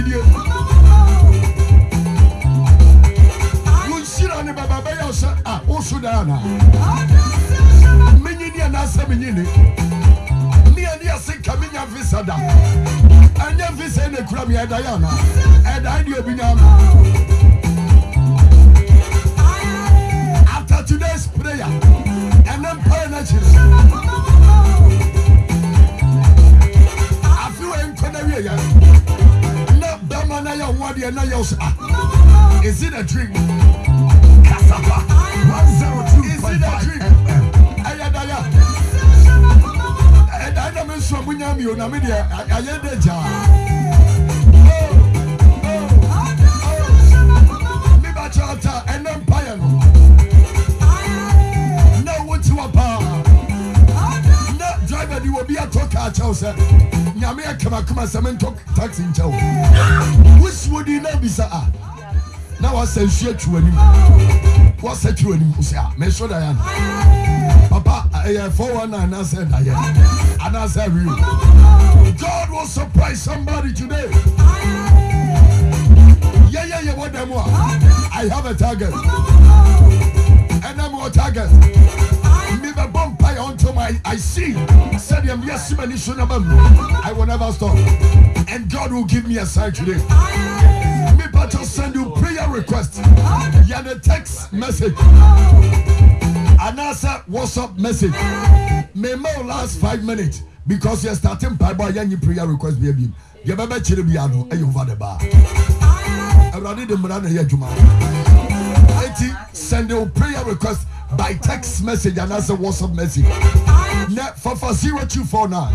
Fidie. Munshira ne baba be yo se osu da na. Menyini anasa menyini. Me ani ase kaminya visa da. Anya visa ne kura me da ya na. E da di obi nya. After today's prayer, and then prayer nature. I feel in Korea. Not Bamanaya, what you know. Is it a dream? Kasapa 102. Is it a dream? Ayadaya. And I don't miss from Winyami, Namidia. I am the jar. Libachata and Empire. Driver, you will be a talk at Chelsea. Yamia come and talk taxi in Chow. Which would you know, Bisa? Now I say, shit to him. What's that you and Musa? Make sure I am. Papa, I have 419. I said, I am. And I said, you. God will surprise somebody today. Yeah, what them want? I have a target. And I'm more target. Never bump until I see. Said him, yes, I will never stop. And God will give me a sign today. Me but just send you prayer request. You have a text message. And answer WhatsApp message. May more last 5 minutes. Because you're starting by any prayer request, baby. You better chill me out over the bar. I ready to run here, Juma. Send your prayer request by text message and as a WhatsApp message. Net for 0249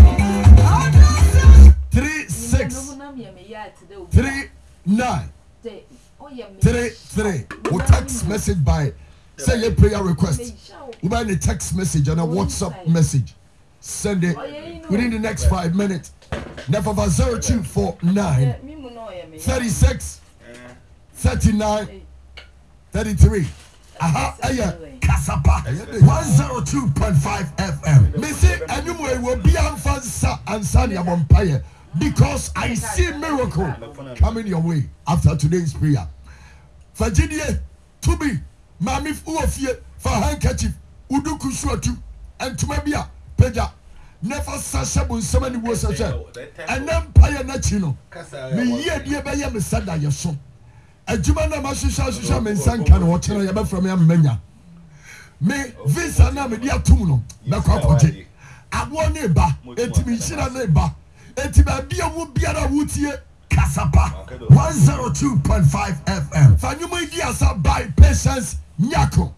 3639 33. Or text message by say your prayer request. We buy a text message and a WhatsApp message. Send it within the next 5 minutes. Net for 0249 36 39 33. Aha, Kasapa 102.5 FM. Me say anyway will be answer and Sanya Vampire because I see miracle coming your way after today's prayer. Virginia, to be Mami Uofie for handkerchief, Uduku Shuatu, and Tumabia, Peja. Never Sasha so many words as well. And Empire Nachino. Me ye dear Bayam Sada your son. A Jumana Mashisha Mensan can watch you from your menya. Me visa na media tumuno na kwapoje. Awo neighbor, etimi neighbor. Etiba bia wo biara wutie Kasapa 102.5 FM. Fanyuma idiasa by Patience Nyako.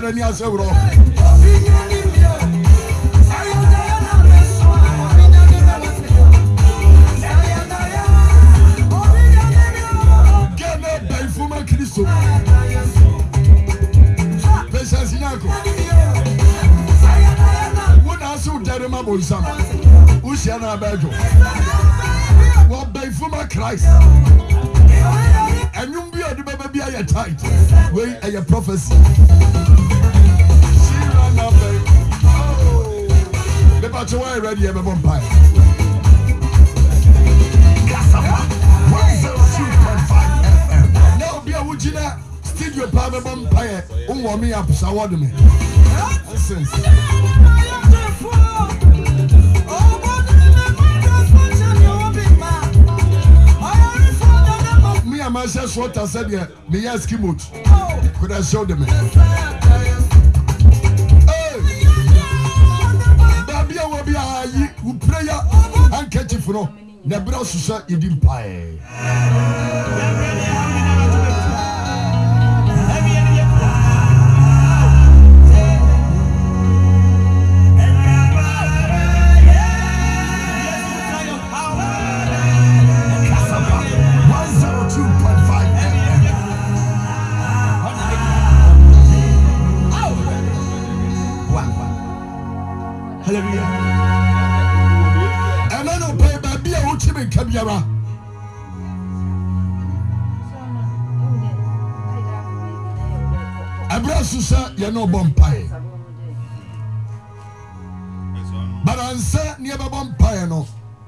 any answer. Christ and you be a baby a tight way a prophecy. The battle ready a vampire. 102.5 FM. Now be a Wujina studio power vampire. Me up Sawad me. Me and myself what I said here, me ask him what could I show them? Hey, Babia will be a prayer and catch it for no. Nebra Susa, you didn't pay. Abrasusa, you're no bumpire. But I'm saying near a bumpire, no.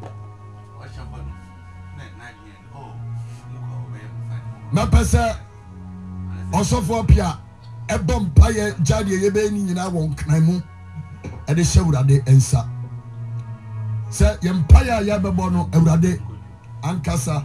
Mapasa also for Pia, a bumpire, Jadi, Yebeni, and I won't climb at the show that they answer. Say, Empire Yababono, Ebrade, Ankasa.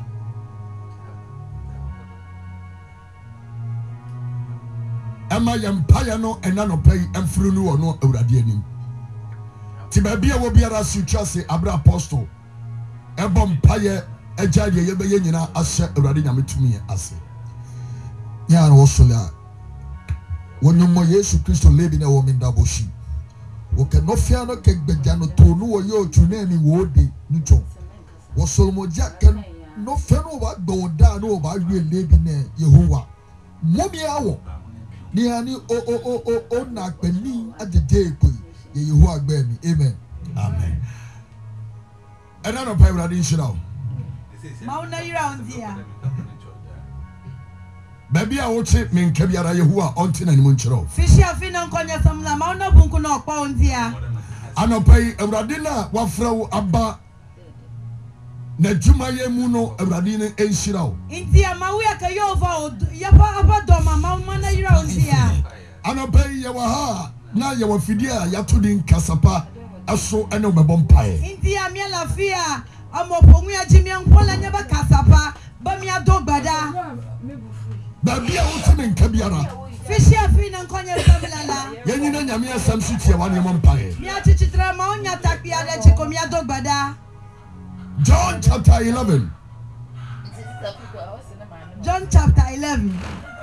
Emma Empire no and none pay and Frunu or no Euradianim. Tibabia will be a suchase Abra Apostle. A bumpire, a Jadi, Yabayana, a set Euradina to me, I say. Yan also that. When no more Jesus Christ living a woman double sheep. Okay, no fear no cake bejano to no yo to name would be neutral. Was Solomon Jack no fellow what go down over you living there, Yehovah. Mobiawo. Niani o na penny at the day, Yehovah baby. Amen. Amen. And I don't pay what I didn't know. Mount around here. Baby, I would say, men Kabiara Yahua on Tin and Munchero. Fisher Finan Konya Samla, Mount Bunkuno, Poundia. I don't pay a Radina, Wafro Abba Najuma Yemuno, a Radina, and Shiro. India Mawia Kayova, Yapa Abadoma, Mount Mana around here. I don't pay Yawaha, now your Fidia, Yatudin Casapa, Aso and Obabompire. India Miela Fia, Amopomia Jimmy and Pola never Casapa, Bamia Dogbada. Babia Utimin Kabiara. Fisher Fin and Konya Famila. Yanina Yamia Sam City, one Yampire. Miachitra Monia Tapia, Chicomia Dogbada. John chapter 11. John chapter 11.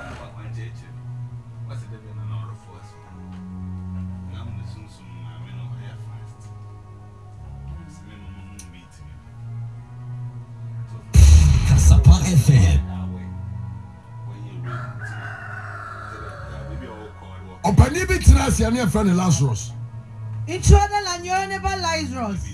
Kasapa FM. Opani bi tras ya ne friend Lazarus. Intruder la nyo never Lazarus.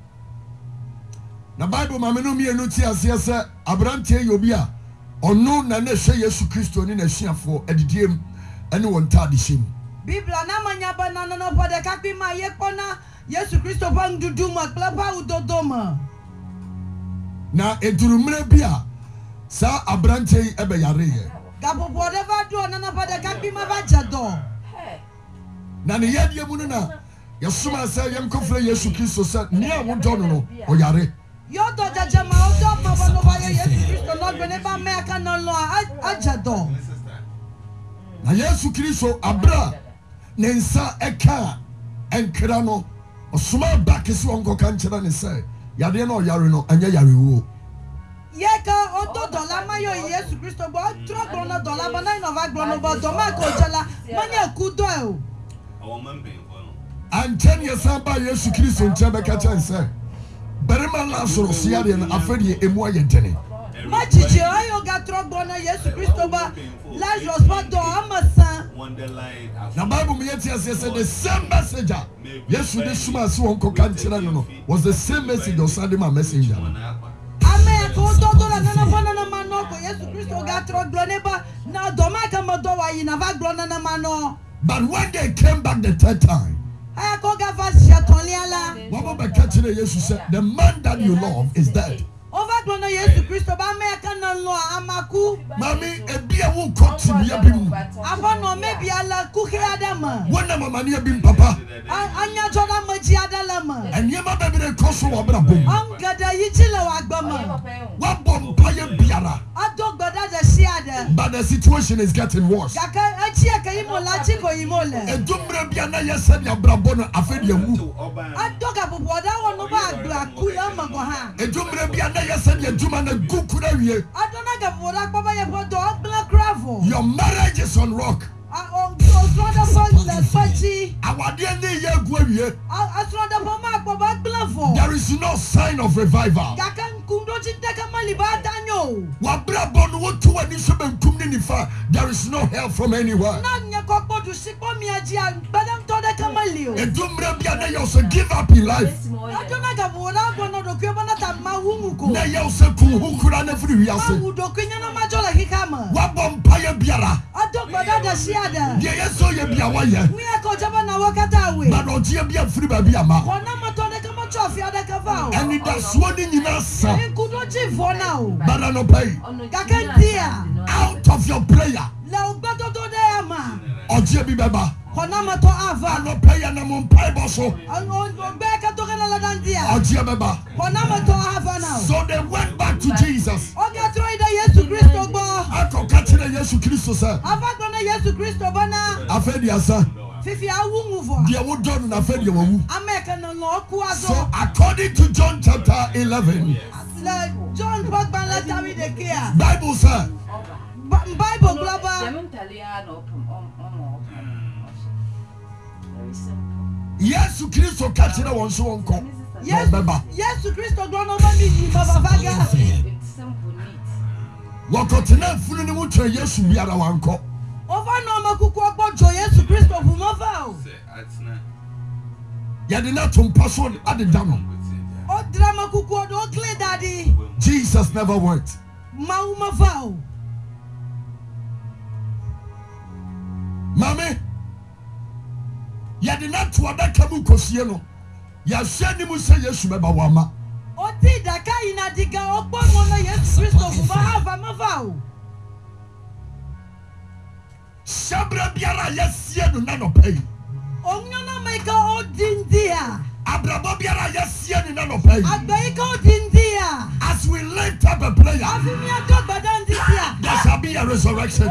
Na Bible mamenu mi enu ti ase ase abrantie yobi a ono na na hwe Yesu Kristo ni na hwiafo adidiem ene won tade hyem. Biblia na manya bana no pode kakbi ma ye kpona Yesu Kristo ban dudu ma klapa udodoma. Na edurumre bia sa abrantie ebe yare ye. Gabo whatever do na pode kakbi ma ba jado. Na ne yadie mu na yesuma sa yem kofre Yesu Kristo sa ne a won no o yare. Yodo jajama odo baba no ba Yesu Kristo no gbeneba me aka no lo ajado. Na Yesu Kristo abra ne nsa eka enkra no osuma ba kesi onko kan kira ne say yade no yare no anya yare wo. Yeka oto dola mayo Yesu Kristo bo trogono dola bana inova grono bo doma ko jala manya kudo e o anchen yesamba Yesu Kristo nchebe ka chense berima Lazarus siade na afedi emu ayentene majiji ayo ga trogono Yesu Kristo ba Lazarus ba do amasa na Bible me yeti say the same messenger Yesu de suma se won ko kan kira no was the same message of Sadima messenger. Amen ko do la na fona na mano ko Yesu Kristo ga trogono ba na do ma ka mo do wa yi na va grono na mano. But when they came back the third time, the man that you love is dead. Mommy, a beer won't cut to me. Papa. And you might be a cost of a boom. What bomb biara? But the situation is getting worse. Your marriage is on rock. There is no sign of revival. There is no help from anywhere. Give up in life. And it does one in out of your prayer. So they went back to Jesus. So according to John chapter 11, Bible says, Bible global. Yes, Christo catching a one so uncle. Yes, Christo grown over me, Baba Vaga. What continent full in the water? Yes, we are one cop. Over no Makuko, yes, Christo Humova. Yadinatum person at the dam. Oh, drama Kuko, don't clear daddy. Jesus never went. Mauma vow. Mammy, Yadina to other Kamu Cosiano. Yashani Musa Yeshua Wama. O did a Kaina Diga or Bomona, yes, Christo Humava vow. Sabra Biara, yes, Yadu Nano pay. Onyana make a Dindia. Abrabobiara, yes, Yadu Nano pay. Abaiko Dindia. As we lift up a prayer, there shall be a resurrection.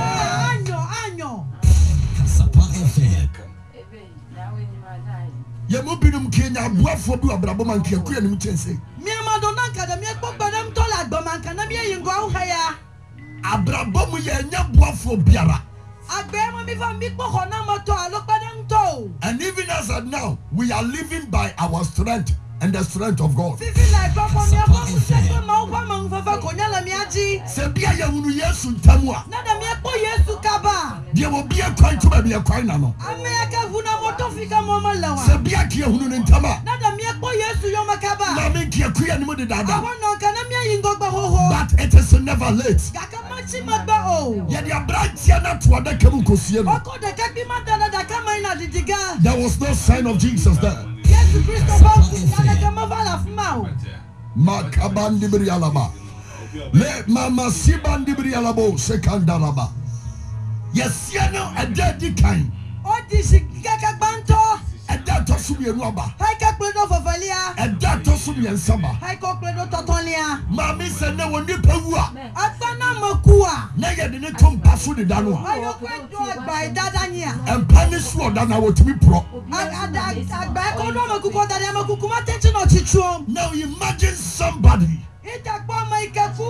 Yamubinum Kenya, Buafobu, Abraboman, Kiakuan, Chense. Miamadonaka, the Miakobanam Tola, Gomankanamia, you go higher. Abrabomu, Yabuafo Biara. And even as of now, we are living by our strength and the strength of God. There will be a coin to be a coin. But it is never late. There was no sign of Jesus there. Makabandi Alaba. Let Mama Sibandi Alabo Sekandalaba. Yes, you know, a dead kind. What is it? A dead Tosubi Rubber. I can't play off of Valia. A dead Tosubi and Saba. I can't play no Totonia. Mammy said no one knew Pua. Atana Makua. Naya didn't come pass with the Dano. I don't by Dadania. And punish what I want to be pro. Now imagine somebody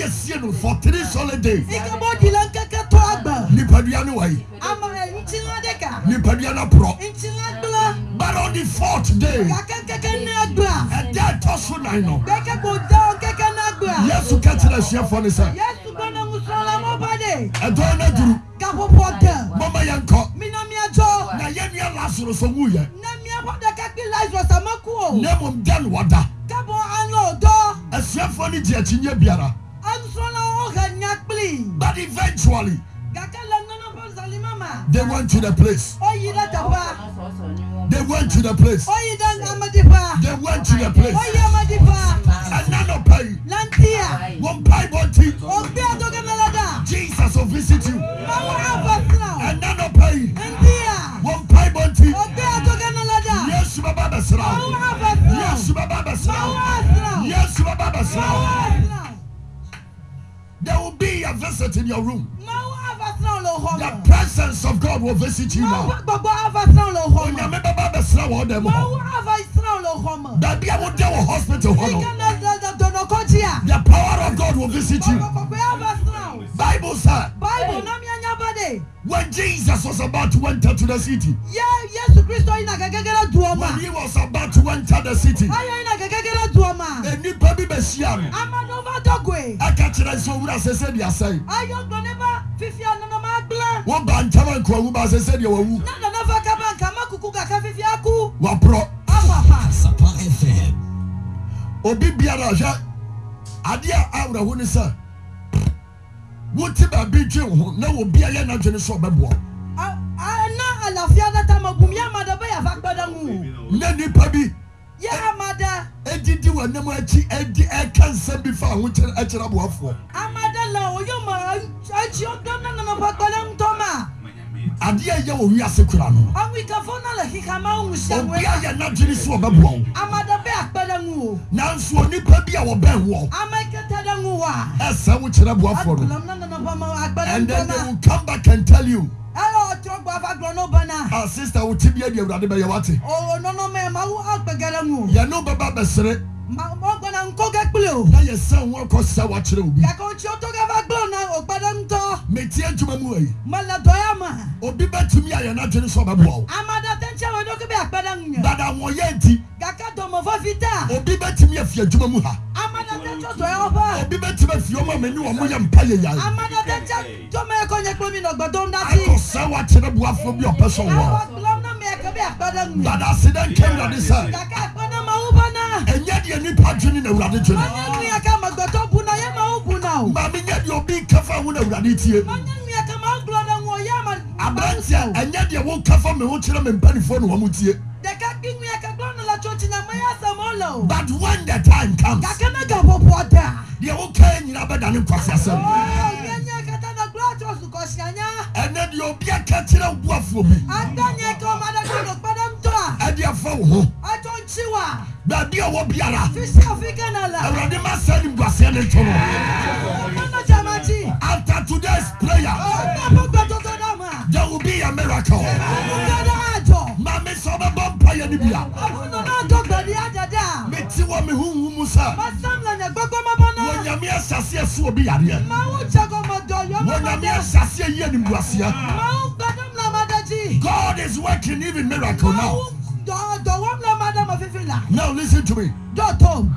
yɛsie no for 3 solid days. Ikabodila nkeke to agba. Nipadua no wai. Ama nchila deka. Nipadua no pro. Nchila gla. But on the 4th day, Kakeke ne agba. a dead tosso nine. Beke boda keke na agba. Yes, you catch the chef on the side. Yesu bana musala mobade. A donor duru. Kapopoda. Mama yanko. Minamia jo. Na yenya Lazarus omuye. Namia boda kakpi Lazarus amakuo. Nemum den wada. Kabo ano do. A chef on the chinye biara. Ansona oga nyakpli. But eventually, Gakala nana ponzali mama. they went to the place. Oyida taba. They went to the place. Oyida amadipa. They went to the place. Oyi amadipa. And none of pay. Lantia. One pie body. Obi adoga nalada. Jesus will visit you. Mawa abasna. And none of pay. Lantia. One pie body. Obi adoga nalada. Yes, Baba Basra. Mawa abasna. Yes, Baba Basra. Mawa asna. Yes, Baba Basra. Mawa asna. There will be a visit in your room. Mawa abasna lo The homo. presence of God will visit you now. Mawa baba abasna lo homo. Onyame Baba Basra wa dem. Mawa abasna lo homo. Baby, I will deal with hospital. Ikana da donokotia. The power of God will visit you. Baba abasna. Bible said, Bible na mianya bade. when Jesus was about to enter to the city, Ya Yesu Kristo ina gagagara duoma. when he was about to enter the city, Aya ina gagagara duoma. nipa bi behyia no. Amanova dogwe. Aka kyerɛ sɛ owura sɛ sɛdeɛ asɛe. Ayo gloneba fifia nana magla. Woba ntama nkoawu ba sɛ sɛdeɛ wawu. Nana nafa kabanka makuku gaka fifia aku. Waporɔ. Papa. Sapa FM. Obi biara hwɛ adeɛ a awerɛho ne sɛ wote baabi dwe wo ho na obi ayɛ n'adwene sɛ ɔbɛboa. Na alafia na tamagum ya mada be ya fakbada mu. Na nipa bi Ya amada. edidi w'anim akyi edi ɛka nsɛm bi fa ho kyerɛ aboafoɔ. Amada la oyoma achi odona na fakbada mtoma. Adeɛ yɛ wɔ wiase kura no. Awika fona la hikama umusia Obi we. ayɛ n'adwene sɛ ɔbɛboa wo. Amada be akbada mu. Nanso nipa bi a wɔbɛn wɔ Amaketa da mu wa. ɛsɛ wo kyerɛ aboafoɔ no. Akulam na pama akbada And then they mtoma. will come back and tell you, Ayo trogba fakbada bana. our sister will tell you the Awurade bɛyɛ wate. Oh no no me ma wo akbada mu. Yɛno bɛba bɛsere Ma gbana nkoga kplo. na yɛsɛ wo akɔ sɛ wakyerɛ obi. Kaka ochi otoga fakbada na okbada mto. Metie ntoma mu ayi. Mala doyama. Obi bɛtumi ayɛ n'adwene sɛ ɔbɛboa wo. Amada tencha we doke be akbada nya. Dada wɔyɛ nti Kaka domo fa vita. obi bɛtumi afi adwuma mu ha. Amada tencha doya oba. Obi bɛtumi afi ɔma m'ani wɔ mo yɛ mpa yɛyae. Amada tencha dome konye klomi no gbadom Akɔ dati. sɛ wakyerɛ boafoɔ bi a ɔpɛ sɛ ɔwɔ. Awa glom na me ka be akbada nya. Dada accident came Awurade sɛ Kaka akbada ma ubana. ɛnyɛ deɛ nipa adwene na Awurade dwene. Manya nua ka magbato buna ye ma ubuna o. Maame nyɛ deɛ obi kafa ho na Awurade tie. Manya nua ka ma glo na wo ya ma. Aberanteɛ ɛnyɛ deɛ wo kafa me ho kyerɛ me mpanifoɔ na wɔn tie. Deka kinua ka glo na la chochi na maya samolo. But when the time comes, Kaka na ga popoda. deɛ wokae nyina bɛda ne nkwasi asɛm. Oh, yenya kata na glo chosu kosianya. Ɛnɛ deɛ obi aka kyerɛ boafoɔ bi Adanya ka ma da glo gbada mtoa. ɛde afa wo ho. Atonchiwa. Baabi a wɔ biara Fisi Afrika na la. Awurade ma sɛ ne nkwasiɛ ne nto no. Mano jamachi. After today's prayer, Oh, na pogbato to dama. there will be a miracle. Mugada ajo. Maame sɛ ɔbɛbɔ mpaeɛ no bia. Afuno na ajo gbadi adada. Mete wɔ me honhom mu sɛ Masamla na gbogbo mabana. wɔnyame ahyɛseɛ so obi yareɛ. Mawu chago modo yo Wɔnyame mabada. ahyɛseɛ yi animguaseɛ. Mawu gbadam la madaji. God is working even miracle now. Mawu do wam la madama fifila. Now listen to me. Do tom.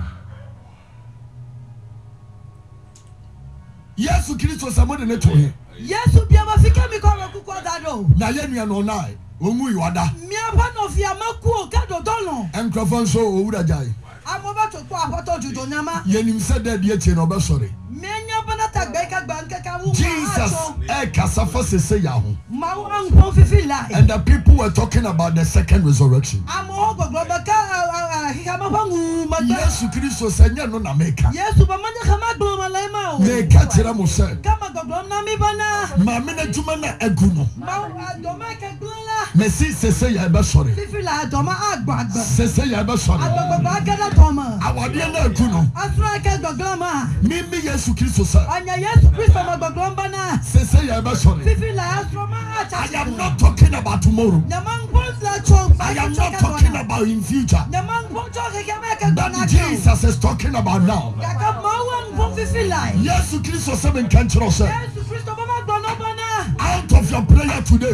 Yesu Kristo sɛ mode ne to he. Yesu bia mafika mi kwa kuko dado. Na yɛ nua no ɔnae ɔnwu yi wada. Miapa no fia makuo kado dono. Nkurɔfoɔ nso owura gyae. Amoba to apoto judo nyama. Yɛnim sɛ dɛ deɛ akyi na ɔbɛsɔre. Menya bana tagbeka banka ka wu. Jesus ɛkasa fa sese yɛ ho. Mawu angbon fifila. And the people were talking about the second resurrection. Amo gbogbo baka hikama pangu magba. Yesu Kristo sɛ nyɛ no na meka. Yesu ba manya kama gboma lema o. Meka kyerɛ mo sɛ Kama gbogbo na mi bana. maame no adwuma na agu no. Mawu adoma ke gbona. Mesi sese yɛ ɛbɛsɔre. Fifila adoma agba. Sese yɛ ɛbɛsɔre. Agbogbo agada toma. Awadeɛ na agu no. Asura ke gbogbo ma. Mimi Yesu Kristo sɛ Anya Yesu Kristo ma gbogbo bana. sese yɛ ɛbɛsɔre. Fifila asura ma acha. I am not talking about tomorrow. Nyamang la chong. I am not talking about in future. Nyamang poncho ke kama ke But gbona. Jesus is talking about now. Kaka mawu Yes, you Christ was seven country. Out of your prayer today,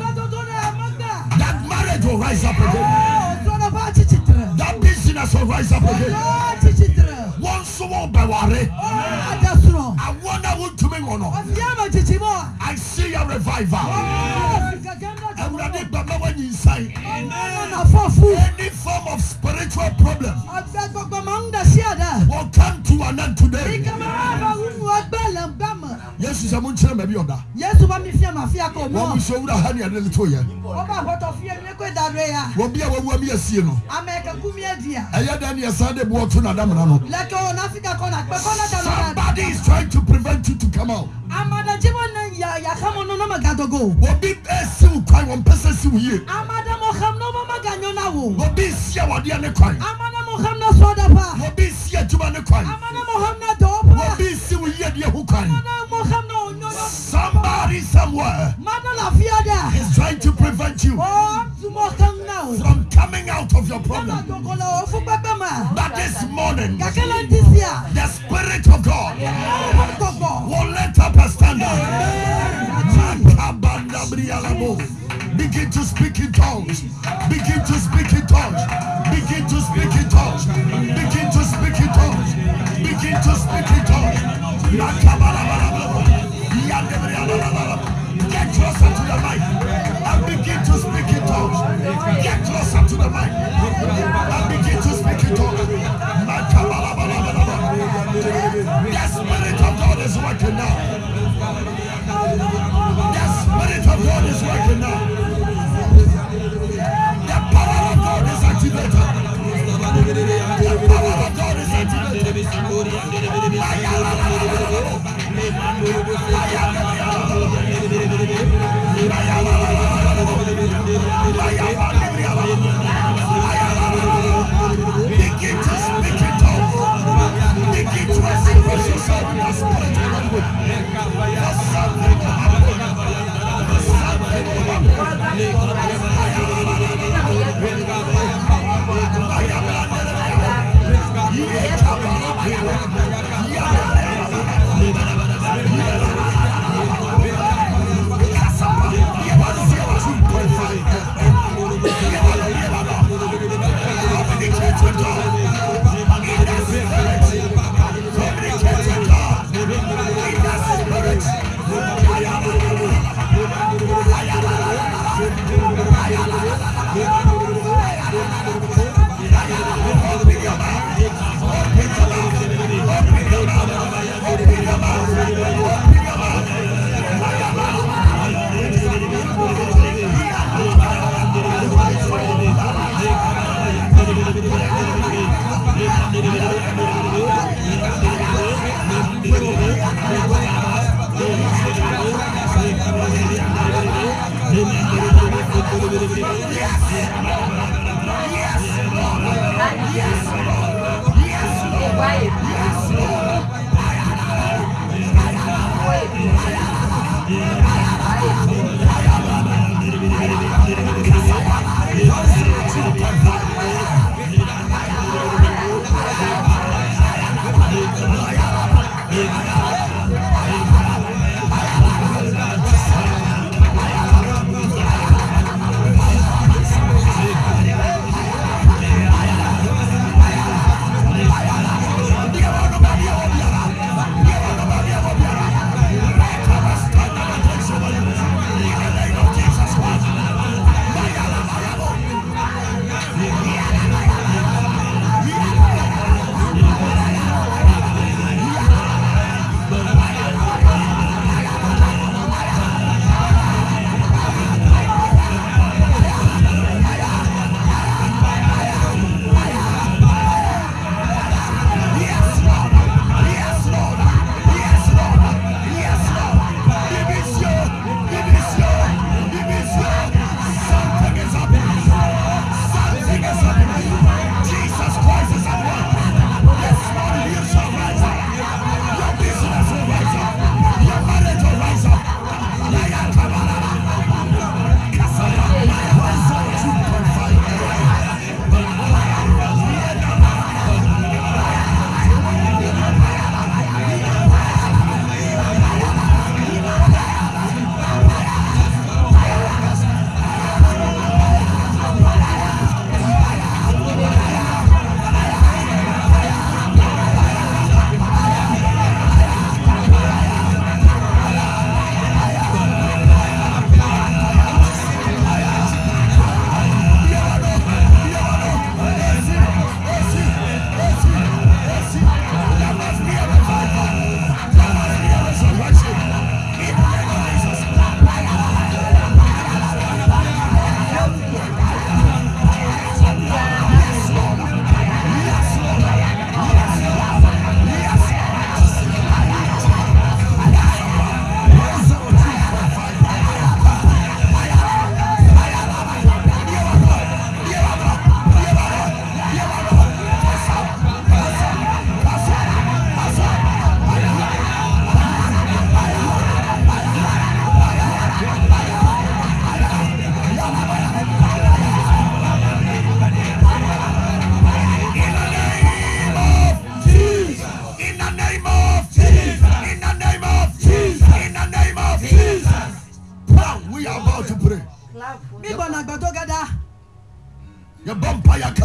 that marriage will rise up again. That business will rise up again. One soul by worry. I wonder to me I see a revival. I'm ready, but when you say any form of spiritual problem will come to an end today. Yes, is a muncher maybe on that. Yes, what me fear my fear come. What we show the honey and little year. What of fear me quit that way. What be a sino? I make a cumia dear. I had any Sunday water to Nadamano. Like on Africa corner. Somebody is trying to prevent you to come out. I'm at the Jimon ya come on no magato go. What be a silk cry one person see you. I'm at the Moham no Magano. What be Sia what the other cry. I'm at the Moham no soda. What be Sia to man cry. I'm at the Moham no door. What be Sia who cry. Somebody somewhere is trying to prevent you from coming out of your problem. But this morning, the Spirit of God will let up a standard. Begin to speak in tongues. Begin to speak in tongues. Begin to speak in tongues. Begin to speak in tongues. Begin to speak in tongues. Get closer to the mic and begin to speak in tongues. Get closer to the mic and begin to speak in tongues. The Spirit of God is working now. The Spirit of God is working now. The power of God is activated.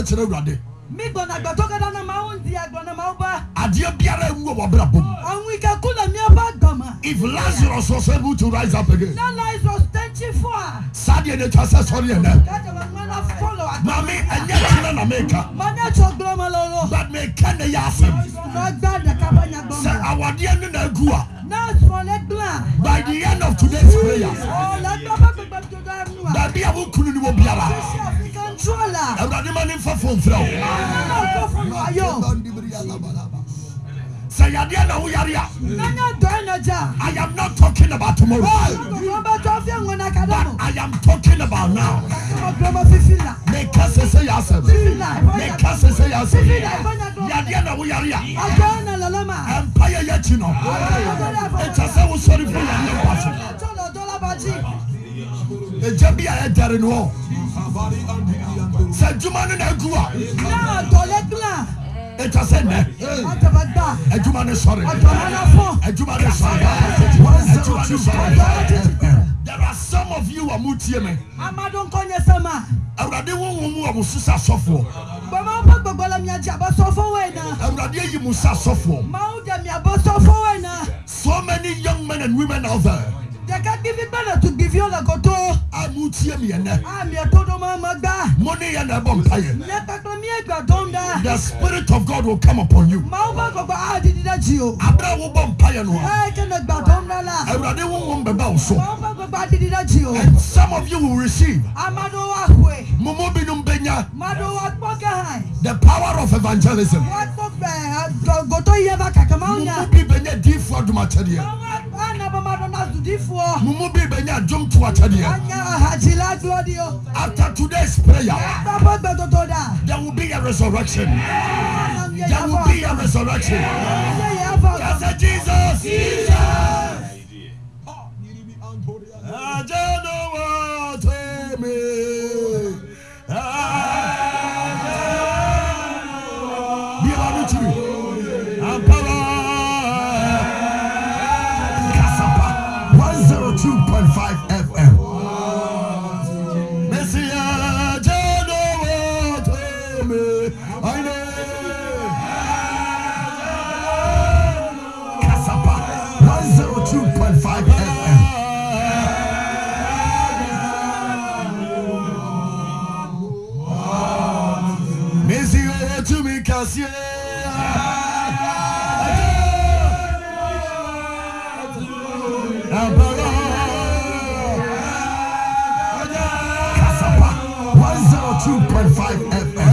kyerɛ Awurade. Mi gonna go talk na maundi agona mauba. Adeɛ biara ngu wɔ brabɔ mu. Anwika kula mi abagama. If Lazarus was able to rise up again. Na Lazarus tenchi for. Sadia ne twase sɔre ene. That man follow. Mami enye kyerɛ na meka. Manya chogloma lolo. But meka ne ya asɛm. Na gada kabanya goma. Sɛ awadeɛ ne na agu a. Na small plan. By the end of today's prayer. Oh, la baba baba to that no. Baby a wo kunu ni wo biara. Controller. Awurade ma ne mfa phone frɛ wo. Say I am not talking about tomorrow. But I am talking about now. Make us say yes. Make us say yes. Yadiana Uyaria. Empire yet you know. It's a so sorry for you. The Jabia enter in war. Said Juman and Agua. It has said that. A Juman is sorry. A Juman is sorry. There are some of you are Mutieme. Amadon Konya Sama. Already won't Musa Sofo. Already Musa Sofo. So many young men and women out there. They can give it better to give you the goto. I'm Mutieme. I'm your Todo Mama. Money and a bumpire. The Spirit of God will come upon you. Abra will bumpire no. Already won't be bound. And some of you will receive the power of evangelism. After today's prayer, there will be a resurrection. There will be a resurrection. Yes, Jesus. I don't know what to me. Kasapa 102.5 FM. Messiah, don't know what to me. I know. Kasapa 102.5 FM. Messiah, to me, Cassia. Kasapa 102.5 FM.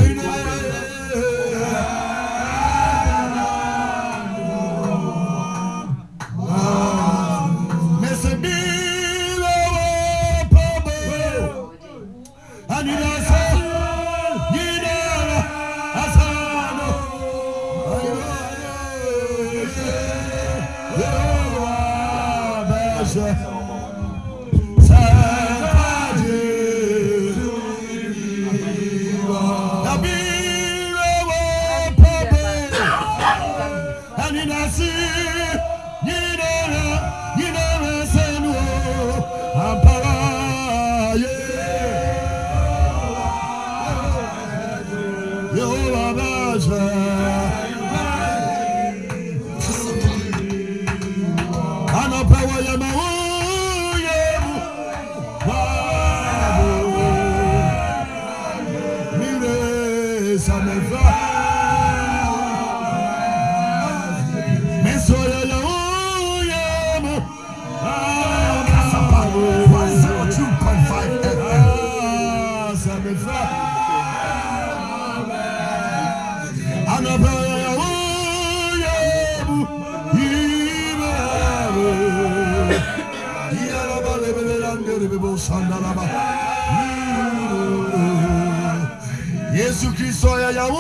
Yesu Kristo ya yemu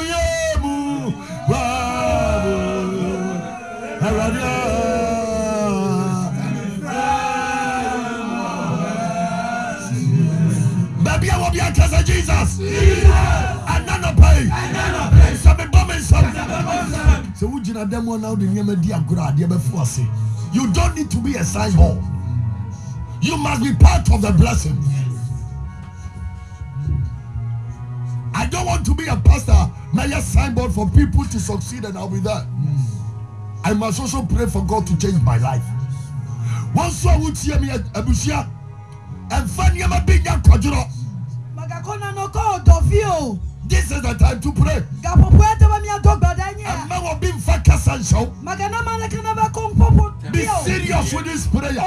wabu aradia baby I will be a Jesus and none of pay some bombing some so would you not them one now the name of dear God dear before say you don't need to be a sign hall. You must be part of the blessing. I don't want to be a pastor. May a signboard for people to succeed and I'll be there. I must also pray for God to change my life. Once I would see me at Abusia and Fanyama Binya Kwadro. This is the time to pray. And be serious with this prayer.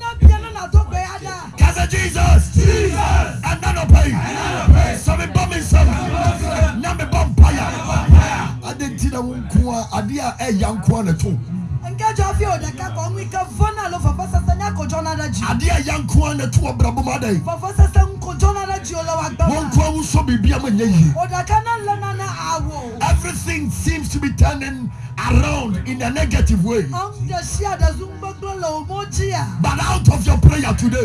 Casa Jesus. And none of pain. Some bomb is some. Name bomb fire. I didn't tell you, Adia a young corner too. Adia young corner to a Brabumade. Everything seems to be turning around in a negative way. But out of your prayer today,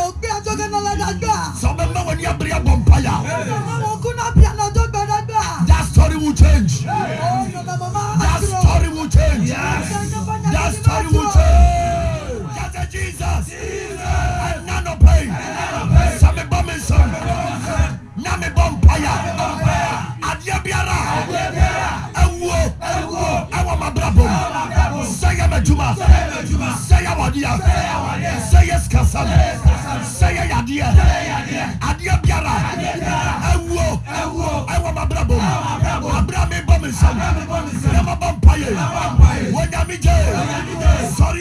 that story will change. That story will change. That story will change. That's Jesus. And none of pain. Some bombing son. Name bombaya. Adia biara. Ewo. Ewa mabrabo. Say Majuma. Say Awadia. Say yes Kasam. Say Yadia. Adia biara. Ewo. Ewa mabrabo. Abrame bombing son. Nama bombaya. Wanyamije. Sorry.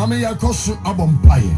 Mami yakosu abompaye.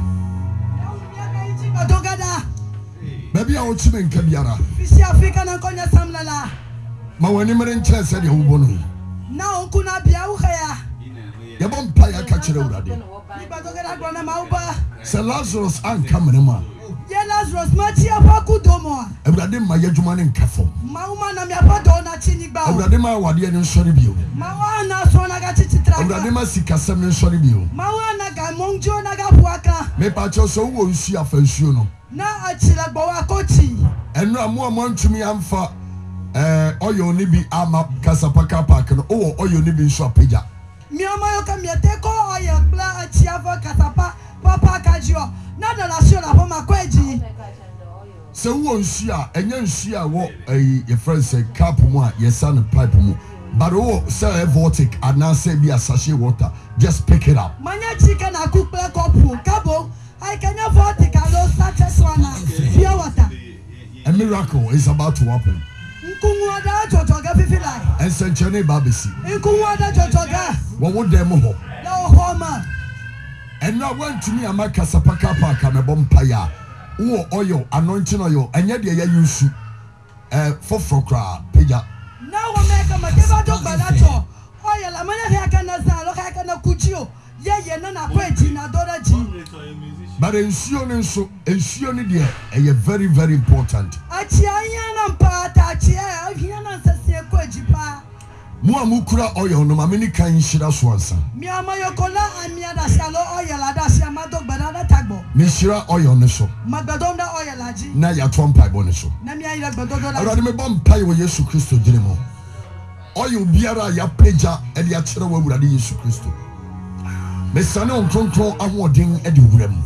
Maybe I will chime in Kabiara. Fisi Africa na konya samlala. Ma wani meren chese de ubonu. Na onkuna bia uhaya. Ya bompaye akachire urade. Ibadogada gwana mauba. Se Lazarus an kamrema. Ye Lazarus machi afaku domo. Urade ma yadwuma ne nkafo. Mauma na miapodo na chinigba. Urade ma wade ne nsori bio. Mawa na so na ga tititra. Urade ma sikasem ne nsori bio. Mawa na ga mongjo na ga puaka. Me pa cho so wo nsu afansuo no. Na achira gbo wa kochi. Enu amu amantumi amfa oyo ni bi ama Kasapaka Park no o oyo ni bi nso apagya. Mi ama yo ka miete ko oyo bla achia for Kasapa papa kajio. Na da la sio la poma kweji. Se wo nsu a enya nsu a wo your friend say cap mu a yesa no pipe mu. But oh say vortic and now say be a sachet water. Just pick it up. Manya chicken na cook play couple kabo. I can afford to go such one pure water. A miracle is about to happen. Nkunwada chochoga fifila. And Senchene Babisi. Nkunwada chochoga. What would them ho? No homa. And now went to me a Kasapaka Park and a bompire. Oh, oil, anointing oil, and yet they use for crowd, pija. Now we make a Makeba dog balato. Oil, a man here can a kuchio. Ye nana kweti na doraji. But ensuring dear, very, very important. Achiana pata, chia, Hiana Sasia Kwajipa. Muamukura oil no mamini kan shira swansa. Miamayokola and Miada Shallow oil, Adasia Mado Banana Tagbo. Mishira oil neso. Magadonda oil, Aji. Na ya twampa boneso. Namia Badola. Already me bompa yo Yesu Christo dinemo. Oil biara ya pleja and ya chira wa uradi Yesu Christo. Mesane on kontrol awarding edi wurem.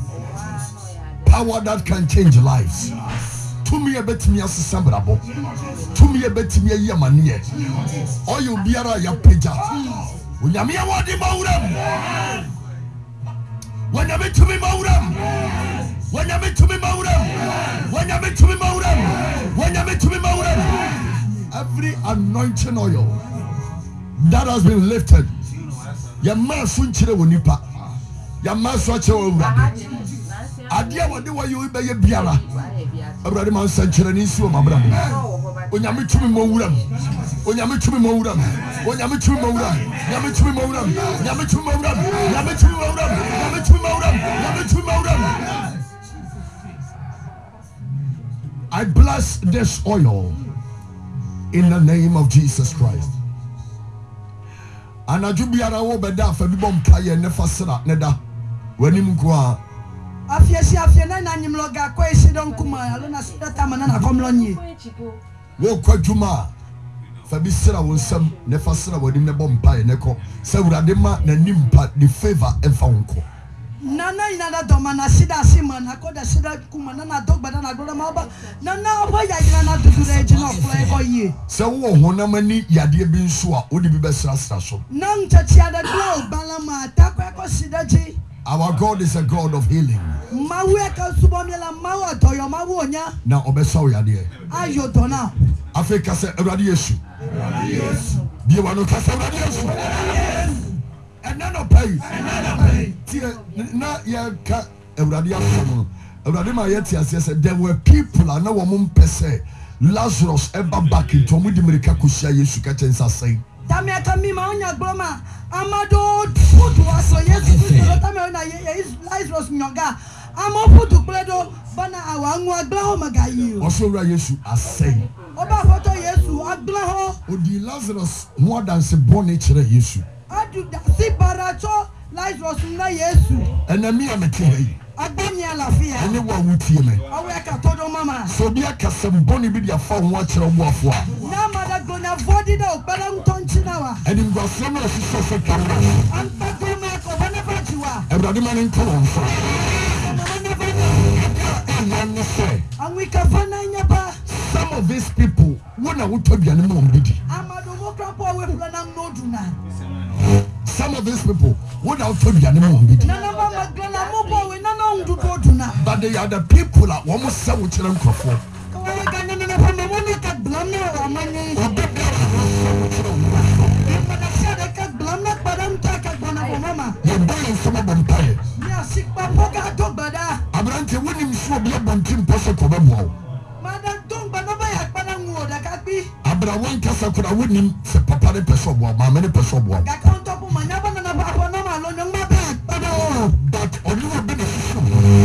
Power that can change lives. To me a bet me as sambrabo. To me a bet me a yamanie. Oil biara ya pleja. Unyami awadi maurem. When you meet to me maurem. When you meet to me maurem. When you meet to me maurem. When you meet to me maurem. Every anointing oil that has been lifted. Ya masu nchire wonipa ya masu ache wo urade adia wode wo yo be ye biara urade man sanchire ni si o mabra onyame tumi mo wuram onyame tumi mo wuram onyame tumi mo wuram nyame tumi mo wuram nyame tumi mo wuram nyame tumi mo wuram nyame tumi mo wuram nyame tumi mo wuram. I bless this oil in the name of Jesus Christ. Anaju biara wo beda fa bi bom kaye ne fasira ne da wani mko a afie na nanyimlo ga kwa esi don kuma alo na sudata mana na komlonye wo kwadwuma fa bi sira wo nsam ne fasira wadi ne bom paye ne ko se urade ma na nimpa the favor emfa wonko nana ina da doma na sida sima na ko da sida kuma na dogba na gora ma ba nana obo ya gina na dudure ji no fly ko yi se wo honamani yade bi nso a odi bi besra sra so nan chachia da do balama ta ko sida ji. Our God is a God of healing. Mawe ka subomela mawa toyo mawonya na obesaw yade ayo dona Africa se urade Yesu bi wano ka se urade Yesu and none of pay. Na ya ka Ewurade aso Ewurade ma yet said there were people and no woman pese Lazarus ever back into Mudimirika kushia Yesu ka chensa say Tamia kamima onya gloma amado putu aso Yesu tamia na Lazarus nyoga amoputu pledo bana awangu aglaho magayi also ra Yesu asay oba foto Yesu aglaho odi Lazarus more than se born chere Yesu adu da si baracho Lazarus na Yesu enami amete agbani alafia ene wa wutie me awe ka todo mama so bia kasem boni bi dia fa ho akere bo afo a na mada glona vodi da obara ntonchi na wa eni ngwafo na osisi so ka anta glona ko bana bachiwa Ewurade ma ne nko wonso and we can find nyaba some of these people when I would tell you no bidi amado mo krapo we plana noduna some of these people when I would tell you no bidi nana mama glona mo bo we nana ndudoduna but they are the people that one must say with them crofo we gana na pamba mo ne ka blame wa mani mama shada ka blame padam ta ka bana mama you buy some of them pay Abrante winning so be a bunting person for them. Abraham Casa could have winning for Papa the person, my many person. But on your beneficial.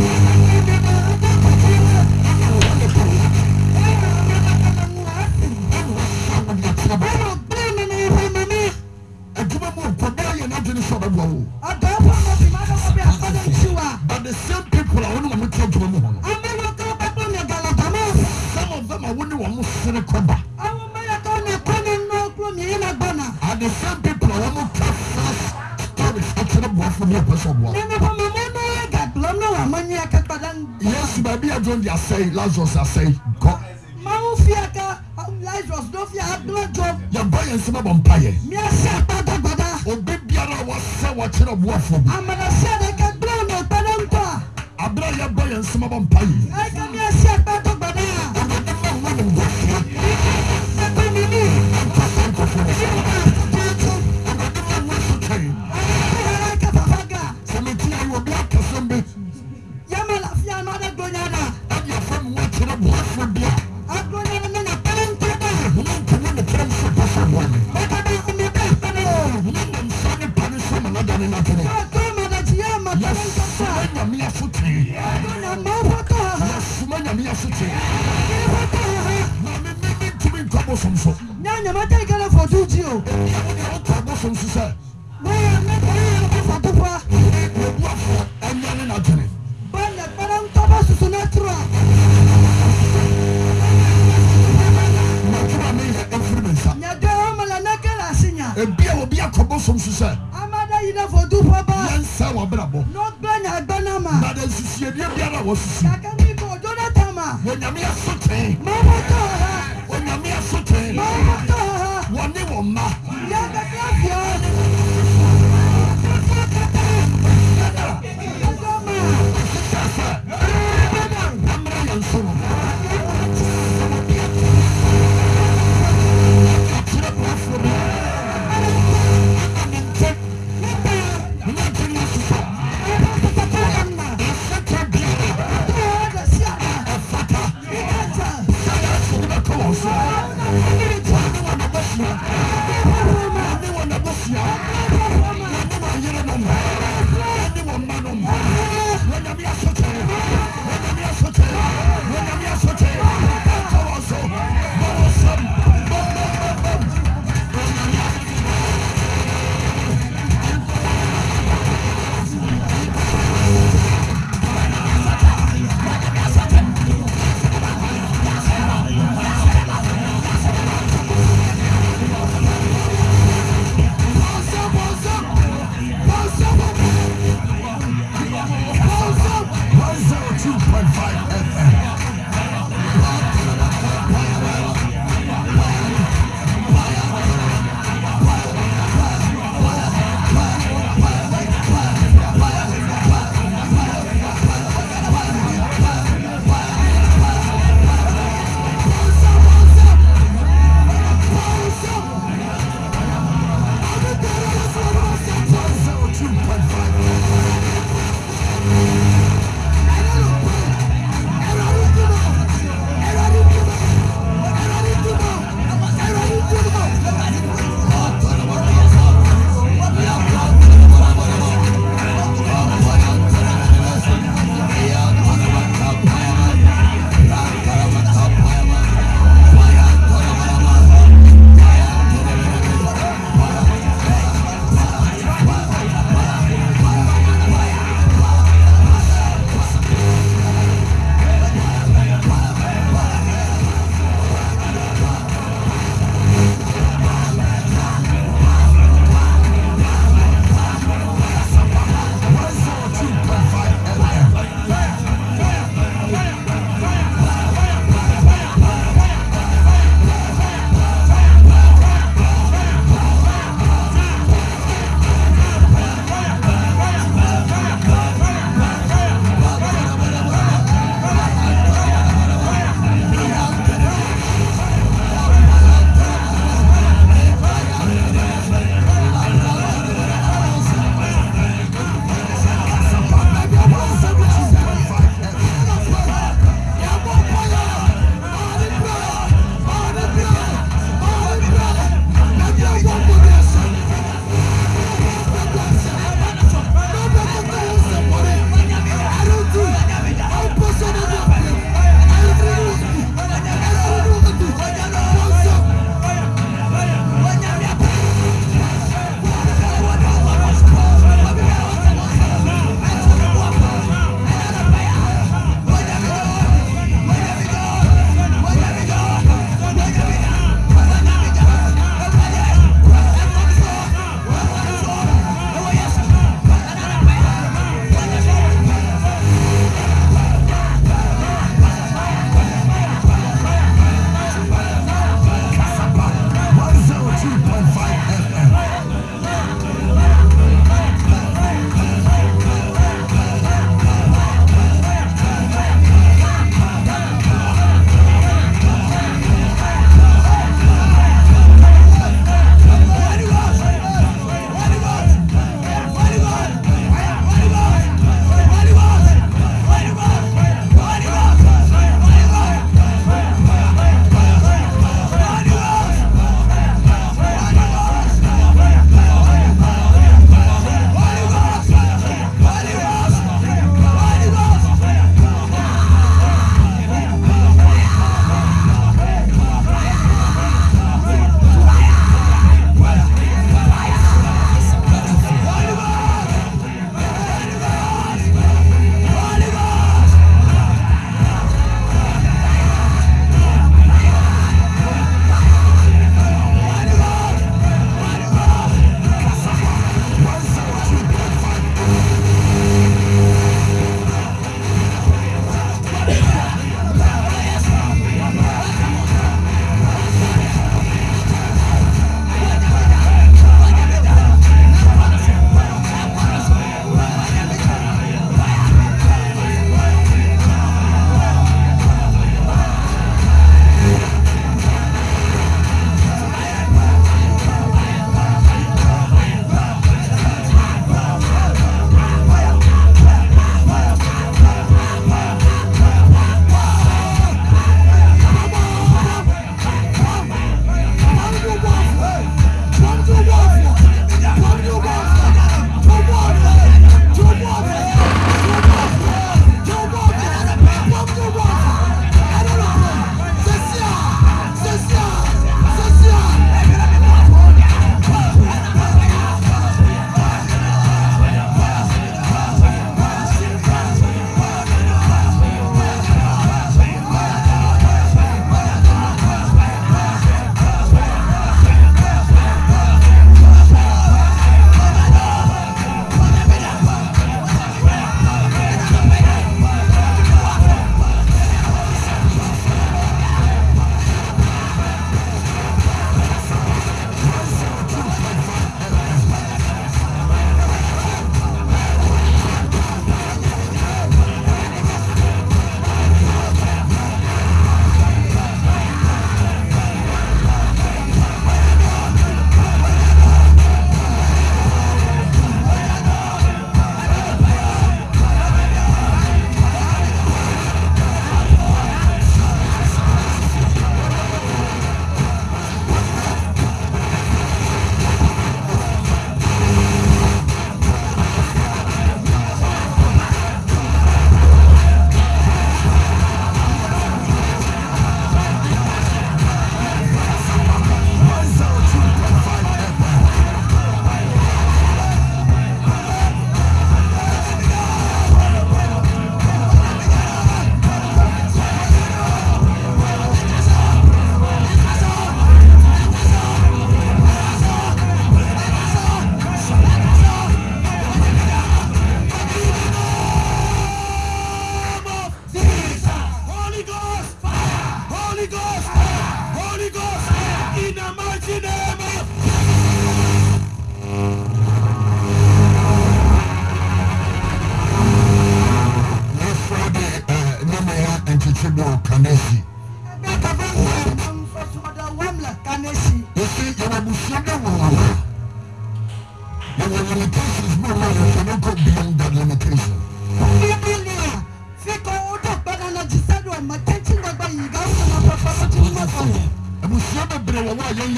But the same people are only going to come home. Some of them are only one to come back. And the same people are only stories actually born from your person. Yes, maybe I don't say, Lazarus, I say, God. Lazarus, no fear, no job. Your boy and some of them pay. Oh, baby, I was so watching a war for me. I'm going to say they can blow no Padampa. I blow your boy and some of them pay. I can be a set back of Bada.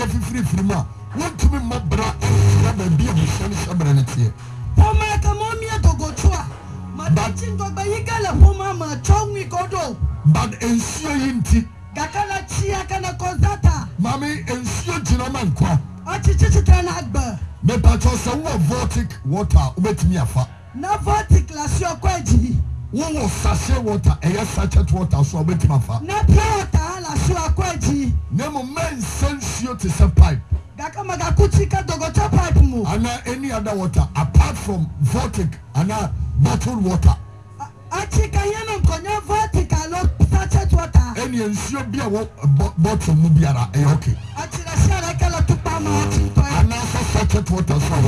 free ma. Want to be my bra and be a mission. Poma kamomia dogochua. Madachin go bayigala poma ma chongmi kodo. But ensure yinti. Gakala chia kana kozata. Mami ensure jinaman kwa. Achichichitana agba. Me patos a vortic water wet me afa. Na vortic la sio kweji. Wo sachet water e sachet water so wet me afa. Na pure water la sio kweji. Nemo men sensio to some pipe. Gakama gakuchika dogocha pipe mu. Ana any other water apart from vortic ana bottled water. Achika yeno konya vortic alo sachet water. Any ensure be a bottle mu biara e okay. Achira shara kala tupa ma achito. Ana sachet water so.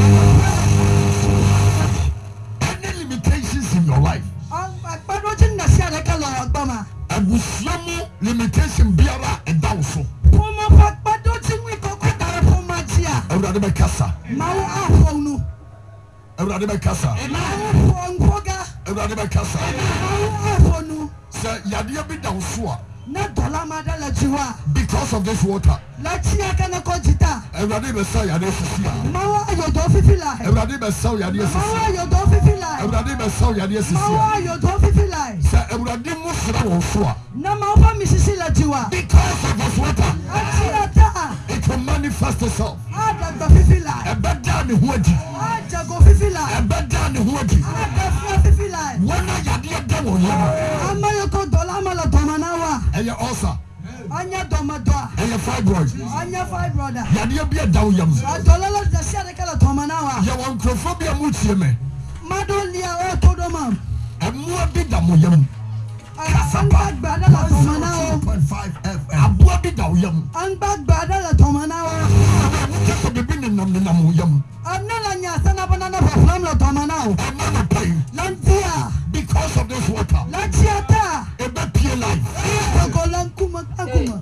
Any limitations in your life? Akpadojin na shara kala agbama. Abusiamu limitation biara e dawso. Poma pakpadojin wi kokota poma jia. Ewurade be kasa. Mawo afonu. Ewurade be kasa. Mawo fongoga. Ewurade be kasa. Mawo afonu. Say yade bi dawso a. Na dola madala jiwa. Because of this water. La chia kana kojita. Ewurade be say yade sisi a. Mawo ayodo fifila. Ewurade be say yade sisi. Mawo ayodo fifila. Ewurade be say yade sisi Mawo a. ayodo fifila. Say ewurade mu sra wo so a. Na mawo fa misisi la jiwa. Because of this water. Achia ta. It will manifest itself. Ada fifila. Ebeda ne ho adi. Aja go fifila. Ebeda ne ho adi. Ada fifila. Wana yade da wo yam. Amayoko dola mala domanawa. Eye ulcer. Anya domadoa. Eye fibroid. Anya five brother. Yade bi da wo yam. Adolala da share kala domanawa. Ye won crofobia mu tie me. Madolia o todoma. Emu bi da mo yam. Angbag brother la domanawa. 2.5 FM. Abu bi da wo yam. Angbag brother la domanawa. Ko be bi ne nam yam. Anala nya sana banana problem la domanawa. Amana pain. Lantia. Because of this water. Lantiata. Ebe pie life. Agolan kuma akuma.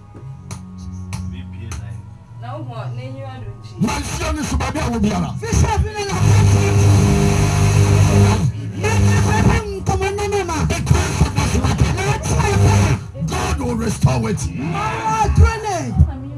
Now what? Then you are doing. Mansion is baby a wo biara. Fish up in la. Come on nema. Because of this water. God will restore it. Mama drene.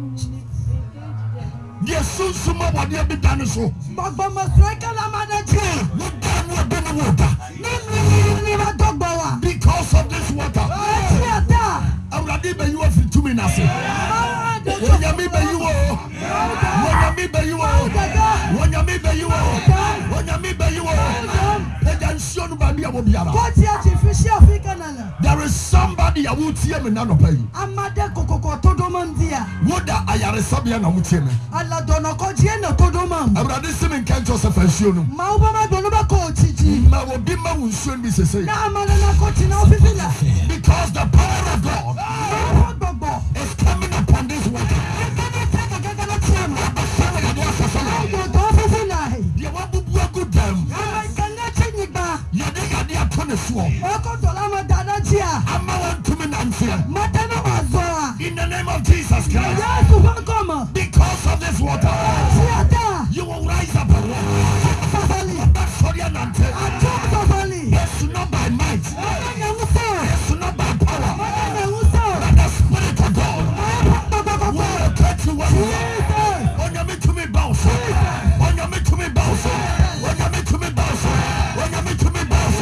Deɛ sunsuma wɔde bi da ne so. Bagba masreka la manager. Wo da no be ne wo da. Ni ma dogbawa. Because of this water. Tiata. Awurade be you afiri tumi na se. Wonyame be you o. Wonyame be you o. Wonyame be you o. Wonyame be you o. Eja nsuo no ba bia wo biara. Kotia chifishi Africa nana. There is somebody a wo tie me na no pay. Amade kokoko todomandia. Woda ayaresabia na wo tie me. Ala dono kojie na todomam. Awurade se me nka Joseph nsuo no. Ma obama dono ba ko chichi. Ma wo bi ma wo nsuo bi sese. Na amana na kochi na ofifila. Because the power of God Gbogbo. is coming upon this water. Ayo do ofifila. Deɛ wabubu agu dam. Kana chinyigba. Yɛde ato ne soɔ. Oko dola ma dada chia. Ama wɔntumi nante. Matana wazoa. In the name of Jesus Christ. Yesu bakoma. Because of this water, Tiata. you will rise up and walk. Fafali. That's for your nante. Fafali. It's not by might. It's not by power. But the Spirit of God will take you where you are. When you meet to me, bounce. When you meet to me, bounce. When you meet to me, bounce. When you meet to me, bounce.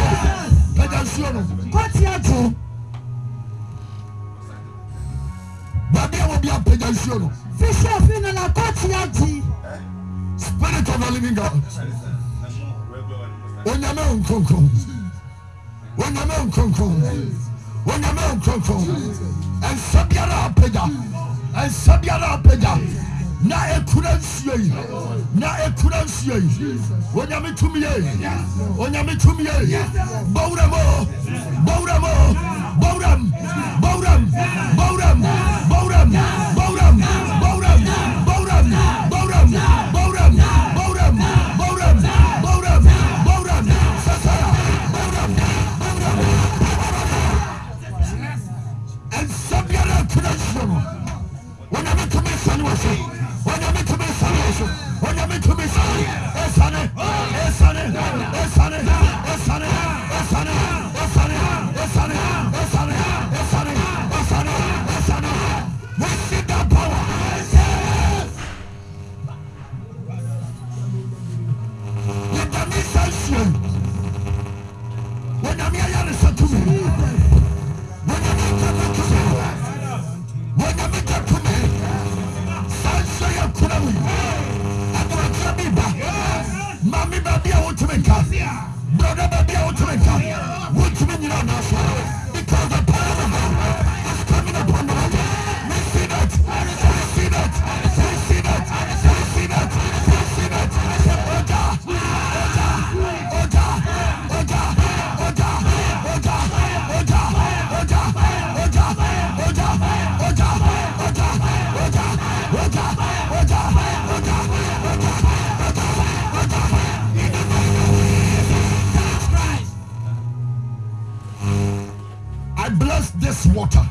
Kotiato. Baby, I will be a pedestrian. Fisher fina na kotiati. Spirit of the living God. When you know, come. When you know, come. When you know, come. And Sabiara Peda. And Sabiara Peda. Na e couldn't see. When you meet to me, when you meet to me, Bowram, and Sabiara couldn't. When you meet to me, when you meet to me, when you meet to me, Esane, Because the power of God is coming upon the water. Receive it. Receive it. Receive it. Receive it. Receive it. Oja. Oja. Oja. Oja. Oja. Oja. Oja. Oja. Oja. Oja. Oja. Oja. Oja. Oja. Oja. I bless this water.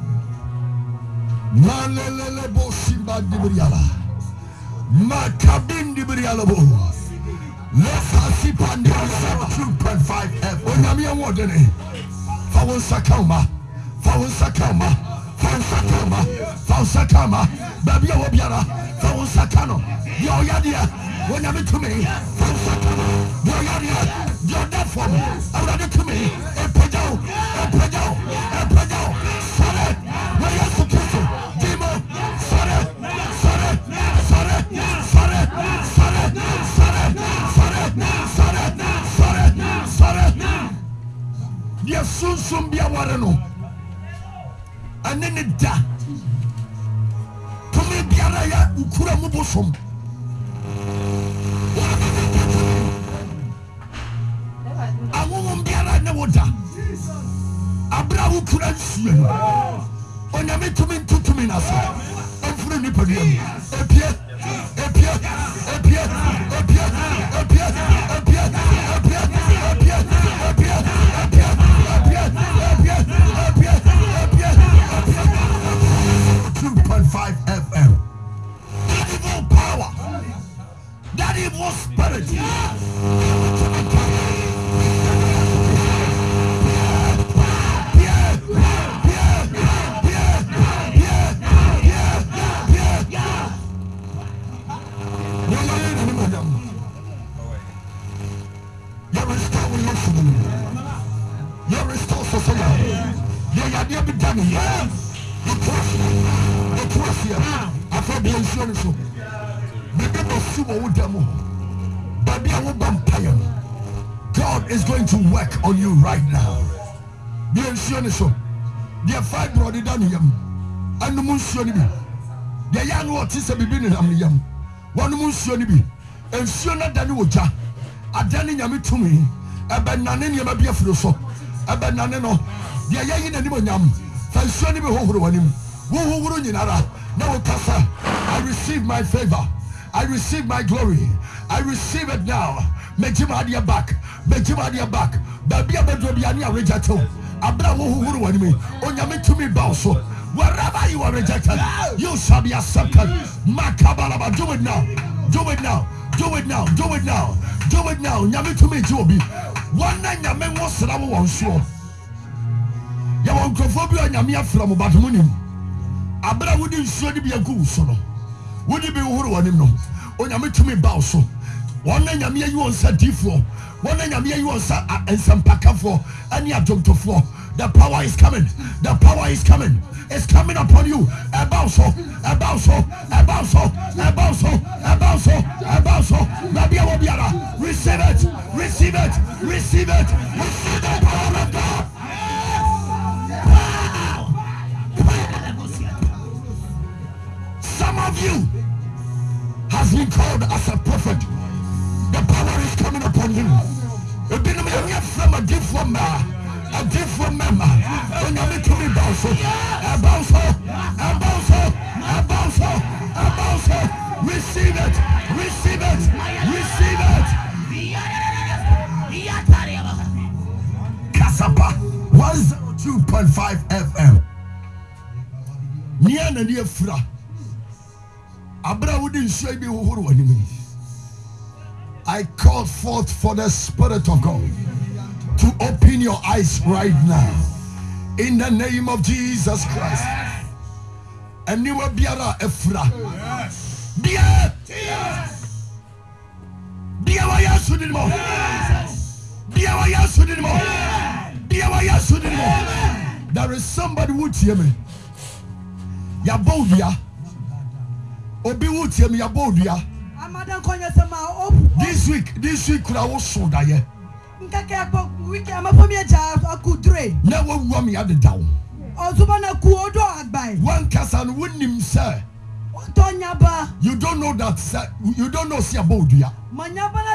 Malelele bo simba dibriala. Makabin dibriala bo. Let's see pandi 2.5 F. Onyamia wodene. Fawonsakama. Fawonsakama. Fawonsakama. Fawonsakama. Babia wobiara. Fawonsakano. Yo yadia. Onyami to me. Fawonsakama. Yo yadia. Yo that for me. Already to me. Epejao. Epejao. Epejao. Sare. Where you supposed to? Demo. Sare. Sare. Sare. Sare. Sare. Sare. Sare. Sare. Sare. Sare. Dia sunsum bia wareno. Anene da. Tumi biara ya ukura mubosom. Awon biara ne woda. Abra ukura nsuye. Onyame tumi ntutumi na so. Enfure ni padiam. Epie. Epie. Epie. Epie. Epie. Epie. Epie. Epie. Epie. Epie. Epie. 2.5 FM. That evil power. That evil spirit. You restore society. You are near be done here. You trust here. After the insurance, God is going to work on you right now. The insurance, the five brother done here. And the moon the young what is a baby in Amniam. One moon shonibi. And Shona Danuja. A Danny Yami to me. A banana be a froso. A banana no. The Yayin and Nimonyam. Fanshoni be over on him. Woo Runara. Now, Tassa, I receive my favor. I receive my glory. I receive it now. Mejimadia back. Mejimadia back. Babia Bedrobiania rejato. Abra woo on me. Onyame to me bauso. Wherever you are rejected, you shall be accepted. Makabalaba, do it now. Do it now. Do it now. Do it now. Do it now. Nyame to me, Joby. One night, Nyame was one sure. Yawankophobia, Nyamia from Batmunim. Abra wouldn't surely be a good son. Would you be who on him? No. Onyame to me, Bauso. One night, Nyamia, you on set D4. One night, Nyamia, you on set and some packer for any adjunct to 4. The power is coming. The power is coming. It's coming upon you. Abauso, Abauso, Abauso, Abauso, Abauso, Abauso. Nabia Wabiara. Receive it. Receive it. Receive it. Receive the power of God. Some of you has been called as a prophet. The power is coming upon you. You've been from a different man. A different member. When you need to be Bauso, Abauso. Receive it. Receive it. Receive it. Kasapa 102.5 FM. Niana near Fra. Abra wouldn't say me who enemy. I call forth for the Spirit of God to open your eyes right now in the name of Jesus Christ. And you will be a Efra. There is somebody who tell me Yabodia Obi who tell me Yabodia this week could I was so die. Never want me at the down. One Cassan wouldn't say. You don't know that, you don't know see about you. But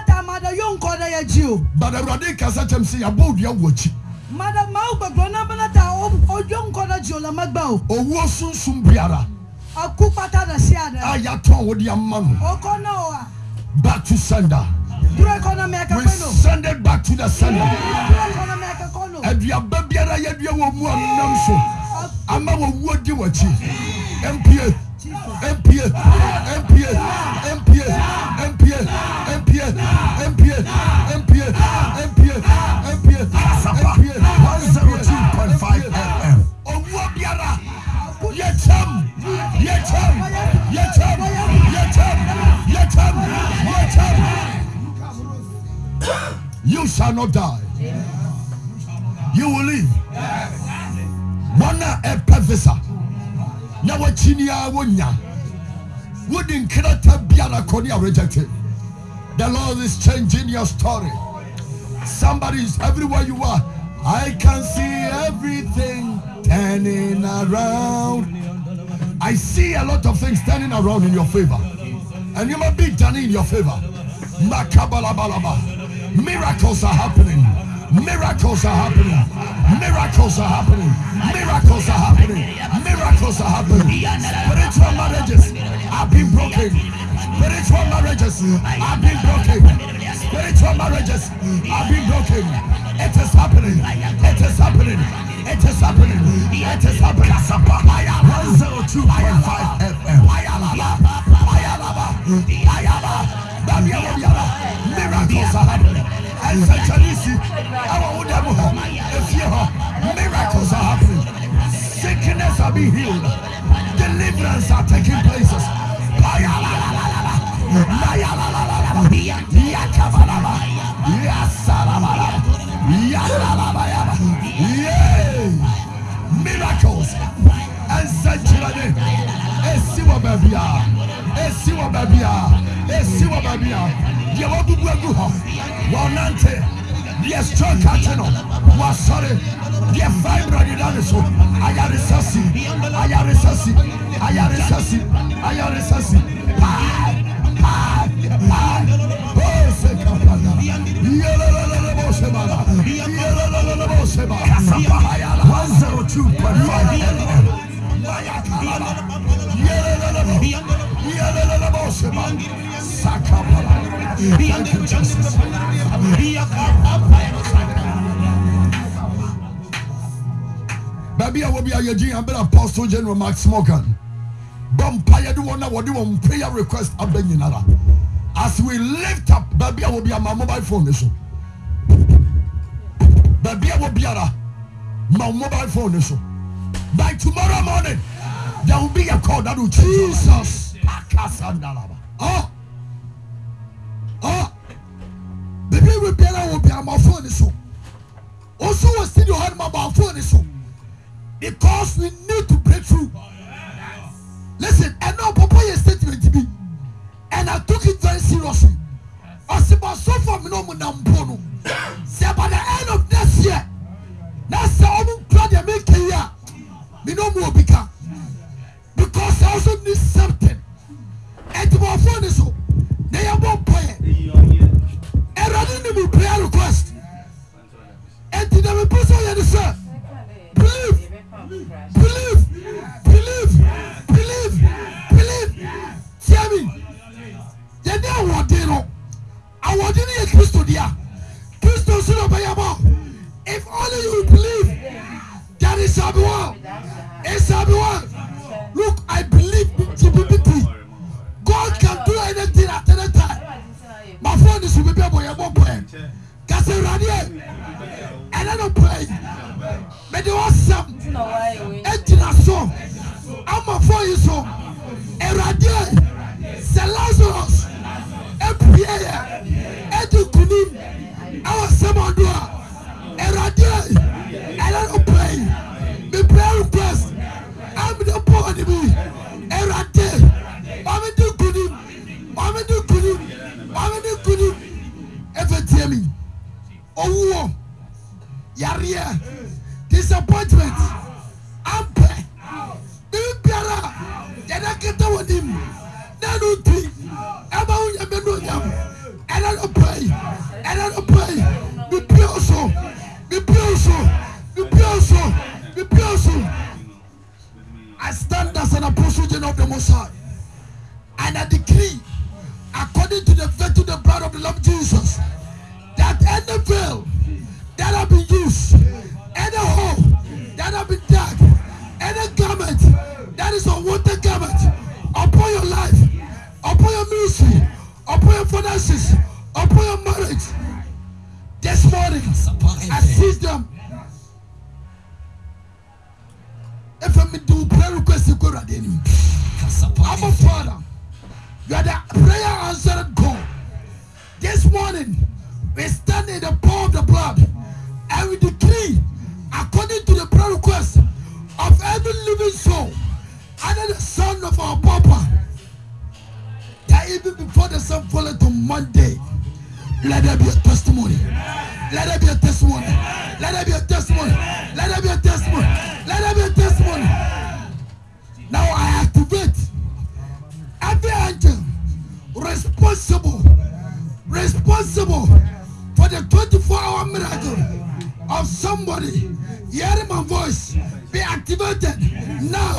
the Radika Satam say about your watch. Madam Mauba Gronabata or young Codajo Lamagbo or Wosu Sumbriara. A Kupata the Siada. Ayaton with your mum. Okonoa. Back to sender. We send it back to the sender. And we are Babiara Yadia Namso. I'm a wood you watch. MPA. MPA, MPA, MPA, MPA, MPA, MPA, MPA, MPA, MPA, MPA, 102.5 FM. Oh, what Biara? Yetam, Yetam, Yetam, Yetam, Yetam, Yetam. You shall not die. You will live. Wana epevisa. Now what chinia wonya wouldn't character be rejected. The Lord is changing your story. Somebody is everywhere you are. I can see everything turning around. I see a lot of things turning around in your favor, and you might be done in your favor. Makabalabalaba. Miracles are happening. Miracles are happening. Miracles are happening. Miracles are happening. Miracles are happening. Spiritual marriages have been broken. Spiritual marriages have been broken. Spiritual marriages have been broken. It is happening. It is happening. It is happening. It is happening. 102.5 FM. Miracles are happening. And miracles are happening. Sickness are being healed. Deliverance are taking places. Miracles and sanctuary. Esiwa babia. Esiwa babia. Esiwa babia. Yawabu buagu. Wanante. The strong catching up was sorry. The fibroid in the soul. I am resusci. I am resusci. I am resusci. I am resusci. Oh, Sekapana. Yellow 102.5 FM. Thank you, Jesus. Baby, I will be a Eugene. I'm an Apostle General Max Morgan. Bumpire do one what do one prayer request. As we lift up, baby, I will be on my mobile phone. Baby, I will be on my mobile phone. By tomorrow morning, there will be a call that will Jesus. Oh. Baby, we will be on my phone. Also, we still have my phone. Because we need to break through. Listen, and now Papa is statement to me, and I took it very seriously. I said, but so far, me no more nampono. Say by the end of next year, that's the only plan they make here. Me no more become because I also need something. And to my phone is so they are more prayer. And rather than me prayer request, and to the person you say, believe. Believe, believe, believe, believe. Tell me, you know what they know. I want you to Christo dia. Christo should obey about. If only you believe, that is shall be well. It shall be well. Look, I believe in GBBT. God can do anything at any time. My phone is with me, boy. I won't play. That's a radio. And I don't play. But there was some. disappointment, ampe, biara, yada keta wadim, nanuti, eba unya menunyam, and I don't pray, and I don't pray, be pioso, be pioso, be pioso, be pioso. I stand as an apostle of the Most High, and I decree, according to the faith of the blood of the Lord Jesus, that any veil that have been used, any hole that have been dug, any garment that is a water garment upon your life, upon your ministry, upon your finances, upon your marriage, this morning I seize them. If I do prayer request, you go right in. I'm a father. You are the prayer answered God. This morning we stand in the power of the blood and we decree, according to the prayer request of every living soul under the sound of our Papa, that even before the sun falleth on Monday, let there be a testimony. Let there be a testimony. Let there be a testimony. Let there be a testimony. Let there be a testimony. Now I activate every angel responsible for the 24-hour miracle of somebody hearing my voice. Be activated now.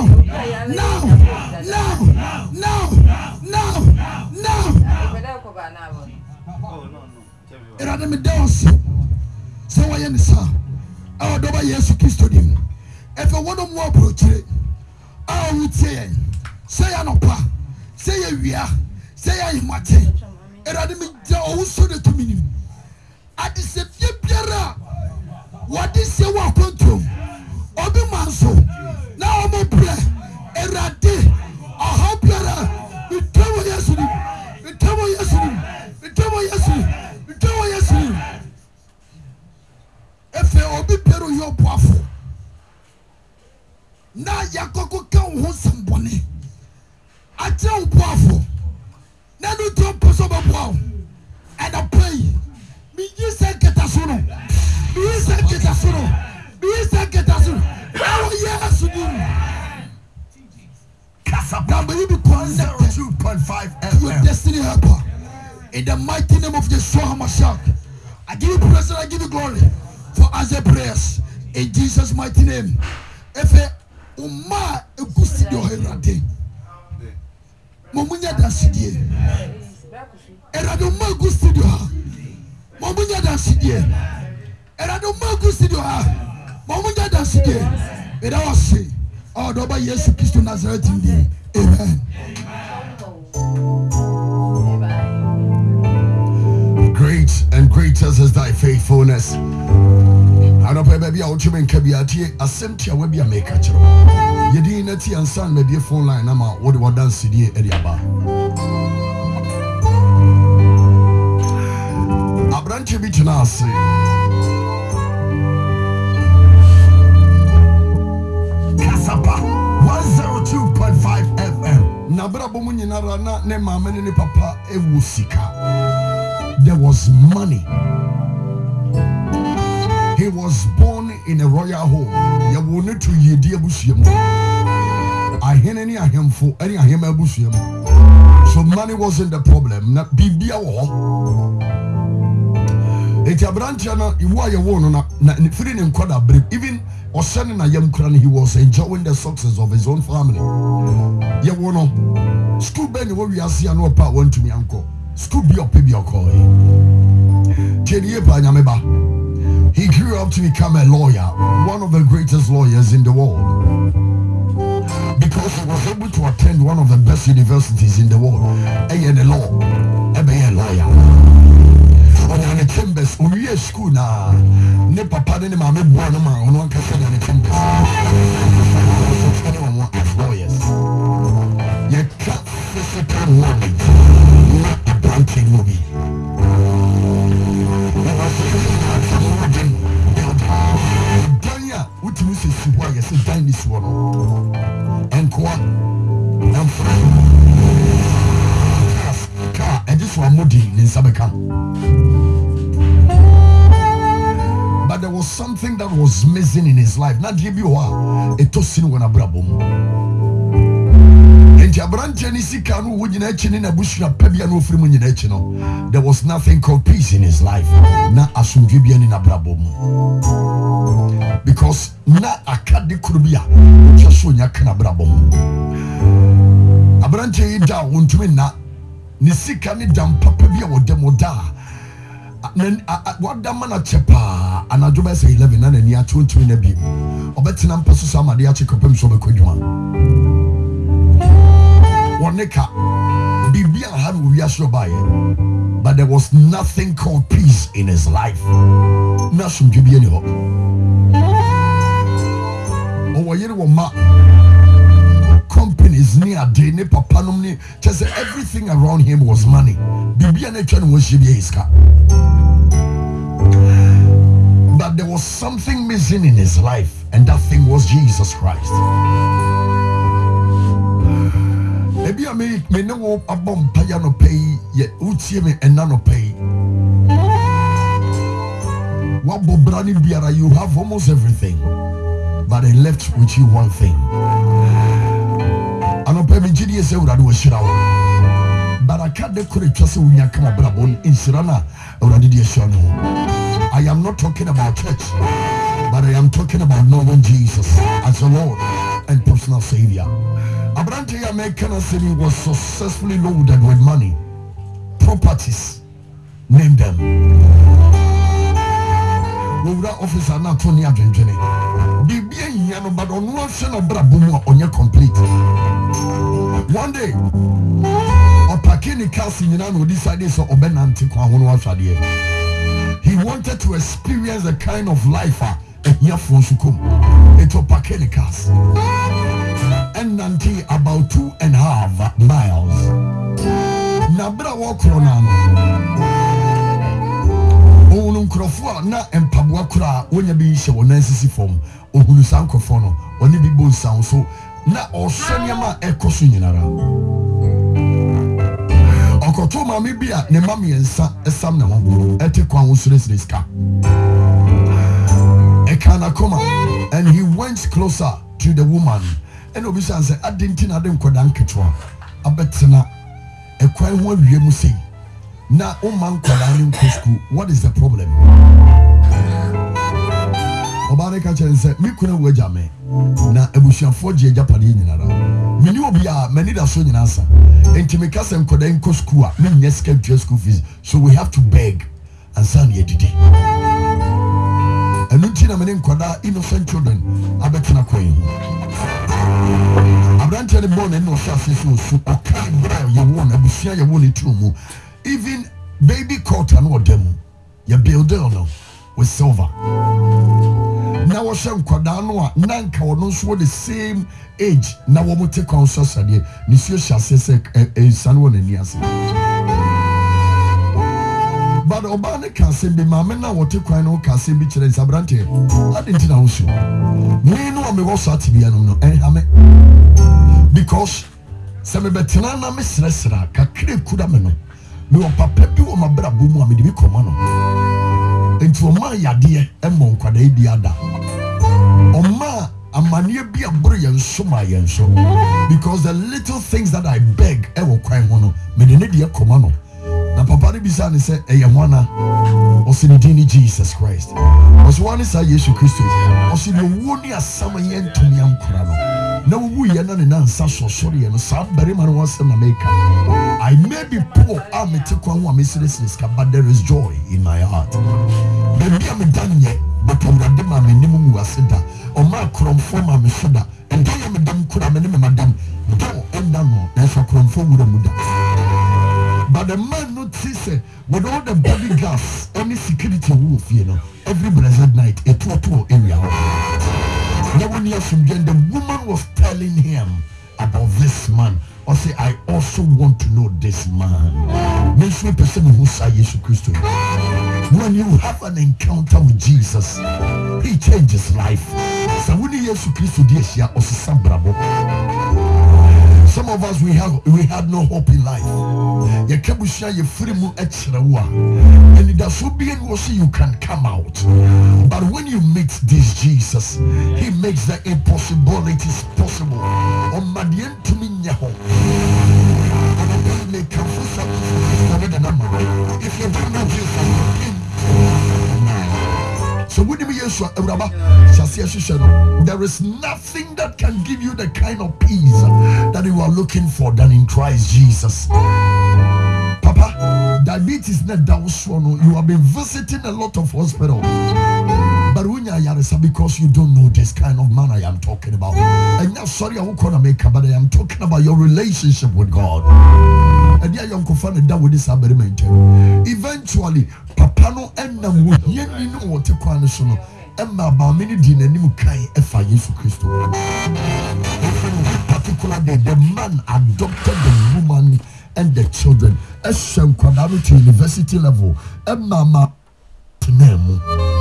Erade me dance. Say why you say? Our double Jesus Christ dim. If I want more approach it, I will say anopa, say wia, say mate. Erade me ja also the to me. I say biara. What is your walk control? Obi manso. Now I'm a prayer. Erade. I hope biara. We tell yesterday. We tell yesterday. We tell yesterday. We tell yesterday. If obi pero your powerful. Na yakoko kan ho sambone. I tell powerful. Na no drop person ba power. And I pray. Me just say get us on. Me say get us on. Me say get us on. Oh yes, now may you be connected 2.5 your destiny helper. In the mighty name of Yeshua HaMashiach, I give you praise and I give you glory for answer prayers in Jesus' mighty name. Efe Uma Egusidio Herade Momunya Dansidie Erade Uma Egusidio ha Momunya Dansidie Erade Uma Egusidio ha Momunya Dansidie Eda wase Oh doba Yesu Kristo Nazareth ndi Amen. Great and greater is thy faithfulness. I don't pay baby out you in Kabiati, a sent your webby a maker. You didn't see and son maybe a phone line. I'm out. What do I dance CD Ediaba? A branch of it now say Kasapa 102.5 FM. Nabra Bomunina Rana, ne mama ni papa Ewusika. There was money. He was born in a royal home. You wanted to ye dear Bushiam. I hear any of him for any of him a Bushiam. So money wasn't the problem. Not Bibia war. It's a branch and you were not feeling him quite a brief. Even or sending a young clan, he was enjoying the success of his own family. You wanna school Ben, what we are seeing no part one to me, uncle. School be up, baby, or call. He grew up to become a lawyer, one of the greatest lawyers in the world, because he was able to attend one of the best universities in the world. A law, a lawyer. On the chambers, we are school now. Ne papa ne mama born no man. On one person in the chambers. Anyone want lawyers? You can't physical knowledge, not a branching movie. Danya, what you say? Why you say dine this one? And quoi? I'm fine. Car, and this one moody in Sabeka. But there was was something that was missing in his life. Not give you a tosin when a brabum. And Abrante Nisikanu would in a bush of Pebiano from in there was nothing called peace in his life. Na Asumgibian in a brabum. Because na akade kurubia just so nya kana brabum. Abrante ida wontumi na nisika ni dam papa bia wo demoda. What the man at Chepa and I do by say 11 and near 20 in a beam. Or better than Pastor Sama, the Archie Copem so quick one. One neka, Bibia had we are so by it, but there was nothing called peace in his life. Nothing to be any hope. Oh, you know, ma companies near Dane, Papanum, just everything around him was money. Bibia Nechan was his car. But there was something missing in his life, and that thing was Jesus Christ. Maybe I may know a bomb payano pay, yet Utsime and nano pay. Wabo Brani Biara, you have almost everything, but I left with you one thing. I don't pay me genius, I would shit out. But I can't decorate just when you come about in Sirana or I did a show. I am not talking about church, but I am talking about knowing Jesus as the Lord and personal Savior. Abrante American City was successfully loaded with money, properties, name them. That officer not Tony Adrian. Be being young, but on one son of Brabumo on your complete. One day, a Pakini casting in an decided so Obenanti Kwahuno. He wanted to experience the kind of life here from Sukum. It was Pakenikas. And until about 2.5 miles. Nabra walk on. Onum Crofua na empabua kura when you be show necessary form or Hulusanko Fono or Nibibo sound so na or Sanyama Eco Suninara. Okotoma mibia ne mami ensa esam na ho etekwa wusres riska ekana koma and he went closer to the woman and obisa say adenti na dem kodan ketwa abetena ekwan ho awiemu sei na o man kodan in school. What is the problem? Obane ka chen say mi kuna wajame na ebusuafo je japade nyinara mini obia mani da so nyinasa enti me kasa nkoda in school a me nyesika school fees, so we have to beg and san ye didi enu tina mani nkoda innocent children abetena koyin abrante ne born no shase so okay bro you won abusua ye won itu mu even baby coat and what them you build no with silver. Now was some Quadano, Nanka or no so the same age. Now we will take on society. Monsieur Chassis a son one in Yasi. But Obana can say be mamma now what you cry no can say be children Sabrante. I didn't know so. We know me was at Biano and Hame because some betanana Miss Ressera, Kakri Kudameno. Me or Papa, you or my brother Bumo, me be common. Into my idea and monk what they be other. Oma a mania be a brilliant so my and so because the little things that I beg ever cry one me the need commando. Na papa bisani say eyawana osinidini Jesus Christ. Oswani sa Yesu Kristo. Osino woni asama yen to me amkura no. Na wu ye na ne nansa so sorry no sa bere man wase na make. I may be poor, I'm a tick one missus, but there is joy in my heart. Maybe I'm done yet, but I'm the minimum was said that, or my crumb for my soda, and I am a damn could have been madam, and done, that's a crumb for Muda. But the man noticed with all the bodyguards, any security wolf, you know, every blessed night, a total area. No one else from the woman was telling him about this man. Or say, I also want to know this man. Make sure person who say Jesus Christ. When you have an encounter with Jesus, he changes life. So when Jesus Christ dear or Sambrabo. Some of us we had no hope in life. You kabusha ye free mu echirewa. And it does be you can come out. But when you meet this Jesus, he makes the impossibilities possible. On madien to me nyaho. And come for something. If you don't know Jesus, so there is nothing that can give you the kind of peace that you are looking for than in Christ Jesus. Papa, diabetes not down swallow. You have been visiting a lot of hospitals. But when you are because you don't know this kind of man I am talking about. And now sorry I won't call make but I am talking about your relationship with God. And yeah, you can find it down with this agreement. Eventually, Papa no end them with you know what you call so no. Emma ba many din anim kai efa Jesus Christ. Particularly the man adopted the woman and the children. Eshem kwadaru to university level. Emma ma tinemu.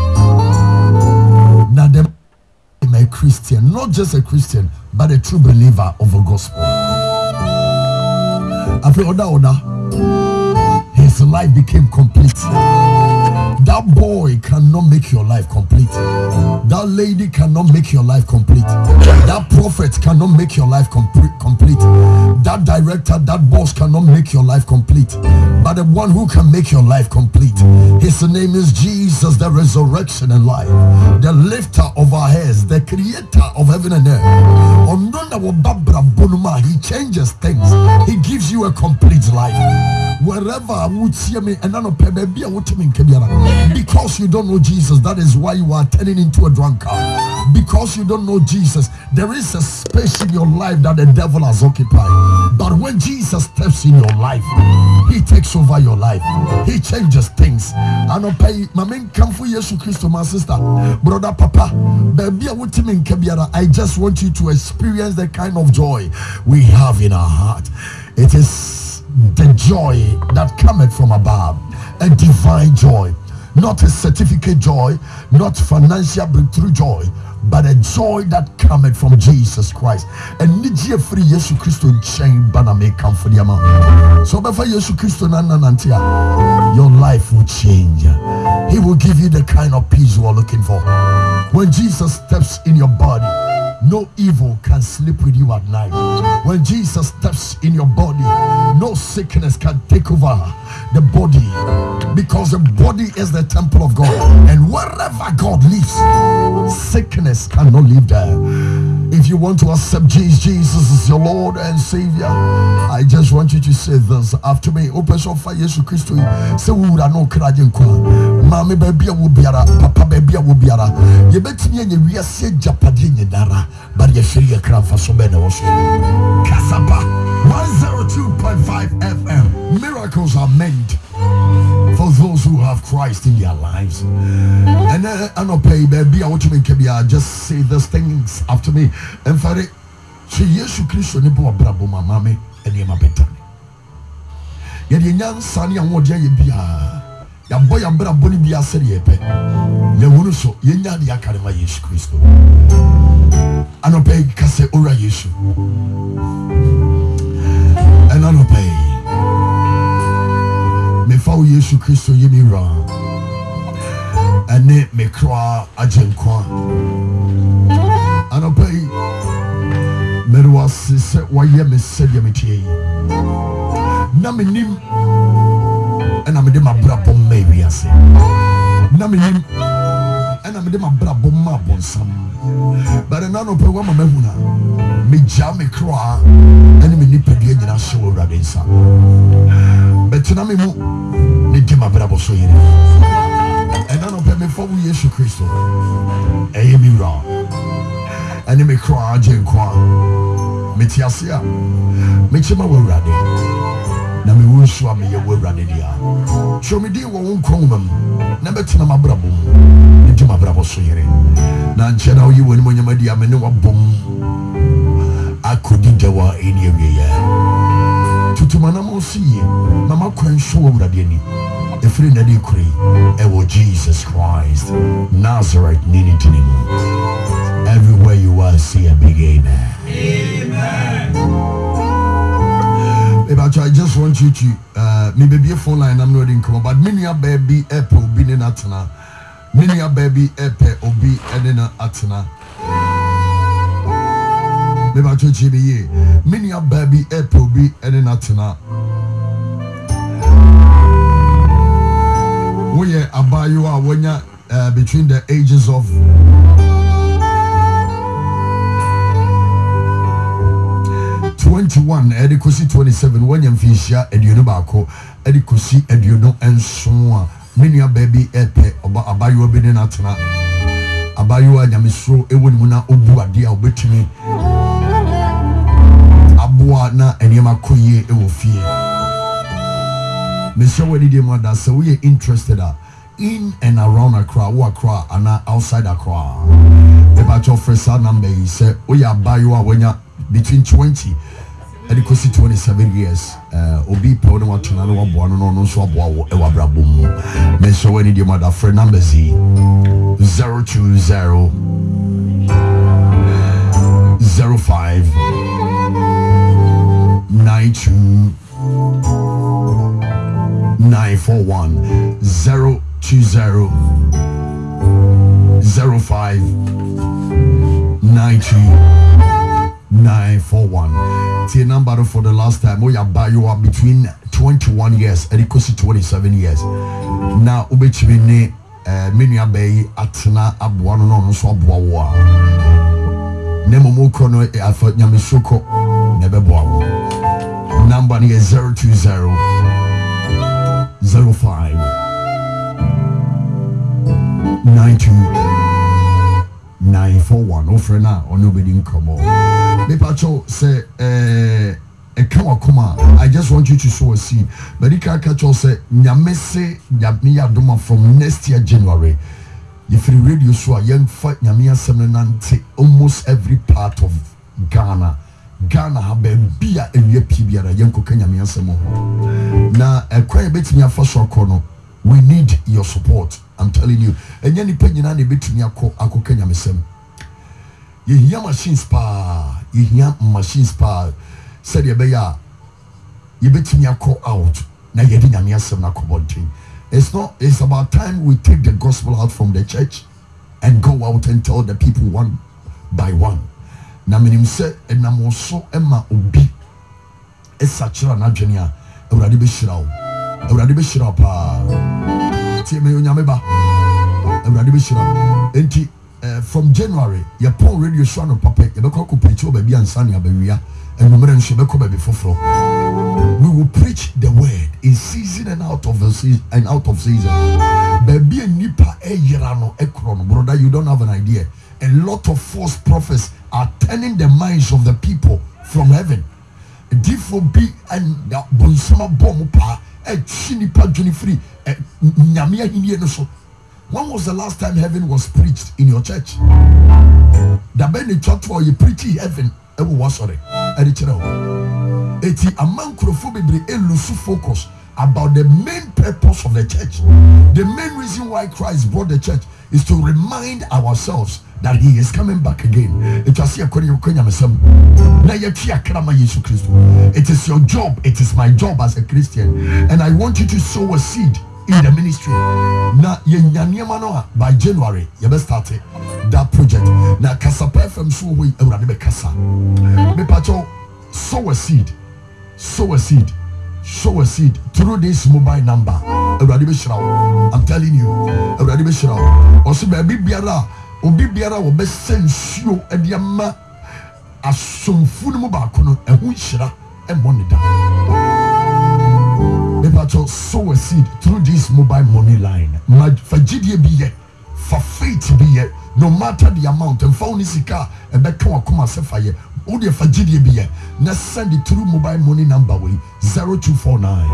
Now them a Christian, not just a Christian, but a true believer of the gospel. After order, his life became complete. That boy cannot make your life complete. That lady cannot make your life complete. That prophet cannot make your life complete. That director, that boss cannot make your life complete. But the one who can make your life complete, his name is Jesus, the resurrection and life, the lifter of our heads, the creator of heaven and earth. He changes things. He gives you a complete life. Wherever I would see me, and because you don't know Jesus, that is why you are turning into a drunkard. Because you don't know Jesus, there is a space in your life that the devil has occupied. But when Jesus steps in your life, he takes over your life. He changes things. I don't pay my main come for Jesus Christ, my sister, brother, papa, baby. I just want you to experience the kind of joy we have in our heart. It is the joy that cometh from above, a divine joy, not a certificate joy, not financial breakthrough joy, but a joy that cometh from Jesus Christ. And nijie free Yesu Christo chain bana may come for the amount. So before Yesu Christo nanantia, your life will change. He will give you the kind of peace you are looking for. When Jesus steps in your body, no evil can sleep with you at night. When Jesus steps in your body, no sickness can take over the body, because the body is the temple of God, and wherever God lives, sickness cannot live there. If you want to accept Jesus as your Lord and Savior, I just want you to say this after me. Open your fire, Jesus Christ. Say we will no krajen kwa. Mama baby will be ara, papa baby will be ara. You bet me and we are say Japadi dara, but you feel your crown for so many also. Kasaba 102.5 FM. Miracles are meant for those who have Christ in their lives. And I don't pay baby. I want to make just say these things after me. And for it, Jesus Christ, ne bo brabo mama me ene ma betani. Ye de nyan sane anwo dia ye bia. Ya boy ya brabo ni bia sere ye pe. Ye wonu so ye nya de akare ma Jesus Christ. I don't pay kase ora Yesu. And I don't pay. Me fa Yesu Christ ye mi ra. Ane me kra ajenkwa. I don't pay. Merwa se waye me sede me tie na me nim ena me de mabra bom ma wiase na me nim ena me de mabra bom ma bonsam bare na no pe wa mama huna me ja me kra ena me nipadua nyina so wurade nsa betina me mu ne de mabra bo so yire ena no pe me fo wu Yesu Kristo eye mi ra ena me kra ajenkwa Metiasia, Mechima will radi. Nami Wuswa me ye will radi dia. Show me dear won't come, never tina my brabo, into my bravo swearing. Nanchana, you and when you made the ameno boom. I couldn't do in your year. To Manamo see, Mama Queen show radini. A friend that you cree, Ewo Jesus Christ, Nazareth, Nini Tinimu. Everywhere you are, see a big amen. Amen. just want you to maybe be a phone line. I'm not in come, but many a baby apple be in atena. Many a baby apple or be in atena. Maybe I told you be many a baby apple be in atena. We are about you are when you between the ages of 21 edikosi 27 when you finish eduno bako edikosi eduno enso many a baby epe oba abayo be na atena abayo nyamesro ewoni na obu ade a obetimi aboa na enema koye ewo fie me sure we dey mother so we are interested in and around Accra and outside Accra. About your first number is say we are abayo when you between 20 and it costs 27 years. Obi pe ono watuna no wabo no no so abo e wabrabo mu. Me so when the mother friend number Z 020 05 92 941 020 05 92 941. The number for the last time we are by you are between 21 years and it costs 27 years. Now ubechimi ne menu abayi atena abuano no so abuawa. Nemo mo kono afa nyamesoko nebeboa. Number is 020 05 92 941. Offer now or nobody in come on. Me pacho say I just want you to sow a seed. But you can catch us say nyamese nyamiya doma from next year January. If you radio so a young fight nyamiya seminante almost every part of Ghana. Ghana have been beer and ye PBR young Kenya nyamiya semo. Na a quite bit me a first kono. We need your support. I'm telling you. And yani penina ne bit me ako Kenya mesem. You hear machines pa. You hear machines pa. Said you beya. You bet me a call out. Now you didn't hear some thing. It's about time we take the gospel out from the church and go out and tell the people one by one. Now minim say and I'm also Emma Obi. It's such a Najania. Already be shroud. Already be shroud pa. Tieme unyameba. Already be shroud. Enti from January, your poor radio show no papa, you become preach baby and Sanya Beria, and remember she become baby for. We will preach the word in season and out of the season and out of season. Baby and nipa yerano ekron, brother, you don't have an idea. A lot of false prophets are turning the minds of the people from heaven. Therefore, be and bonsama bomb pa a chinipa journey free nyamia hiniye so. When was the last time heaven was preached in your church? The Benny church for you preaching heaven. Ever was sorry. Eti among crofobibri lose focus about the main purpose of the church. The main reason why Christ brought the church is to remind ourselves that he is coming back again. It is your job, it is my job as a Christian, and I want you to sow a seed in the ministry. Now, by January, you better start that project. Now, Kasapa FM so we be Kasa. Me pacho, sow a seed, sow a seed, sow a seed through this mobile number. I'm telling you, also baby biara, obi biara will be sent you at the ama as some food mobile kono and who shira and money down. Sow a seed through this mobile money line. For GDA be yet, for faith be yet, no matter the amount, and found this car and back to a comma fire. Only for GDA be yet. Let's send it through mobile money number 0249